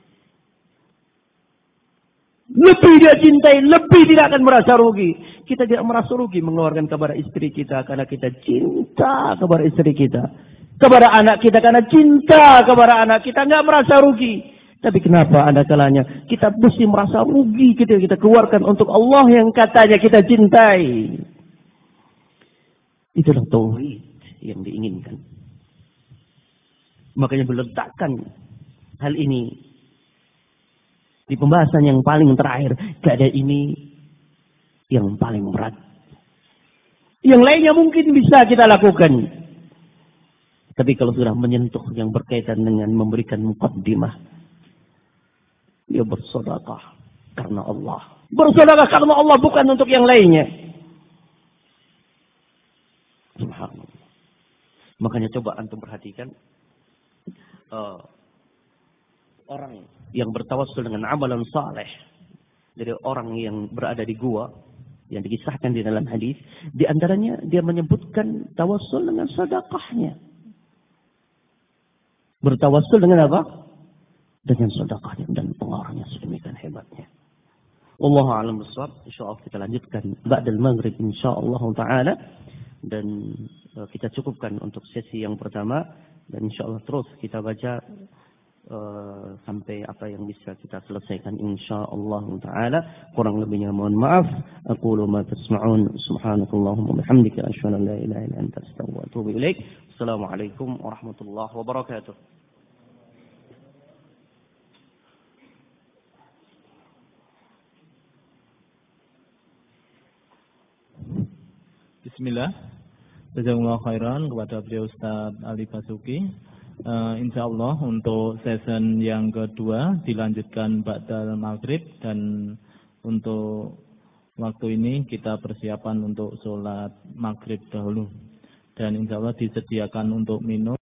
Lebih dia cintai, lebih tidak akan merasa rugi. Kita tidak merasa rugi mengeluarkan kepada istri kita karena kita cinta kepada istri kita. Kepada anak kita karena cinta kepada anak kita, nggak merasa rugi. Tapi kenapa ada kalanya kita mesti merasa rugi ketika kita keluarkan untuk Allah yang katanya kita cintai. Itulah tauhid yang diinginkan. Makanya meletakkan hal ini Di pembahasan yang paling terakhir, keadaan ini yang paling berat. Yang lainnya mungkin bisa kita lakukan. Tapi kalau sudah menyentuh yang berkaitan dengan memberikan muqaddimah, dia bersedekah karena Allah. Bersedekah karena Allah, bukan untuk yang lainnya. Subhanallah. Makanya coba antum perhatikan orang yang bertawassul dengan amalan saleh dari orang yang berada di gua yang dikisahkan di dalam hadis, di antaranya dia menyebutkan tawassul dengan sedekahnya. Bertawassul dengan apa? Dengan sedekahnya dan pengaruhnya sedemikian hebatnya. Wallahu a'lam bishawab. Insyaallah kita lanjutkan ba'dal maghrib insyaallah taala, dan kita cukupkan untuk sesi yang pertama, dan insyaallah terus kita baca sampai apa yang bisa kita selesaikan insyaallah taala. Kurang lebihnya mohon maaf. Aqulu ma tasma'un, subhanakallahumma bihamdika asyhadu an la ilaha illa anta astaghfiruka wa atubu ilaik. Assalamualaikum warahmatullahi wabarakatuh. Bismillah. Jazakumullah khairan kepada beliau Ustaz Ali Basuki. Insyaallah untuk season yang kedua dilanjutkan ba'dal maghrib, dan untuk waktu ini kita persiapan untuk sholat maghrib dahulu, dan insyaallah disediakan untuk minum.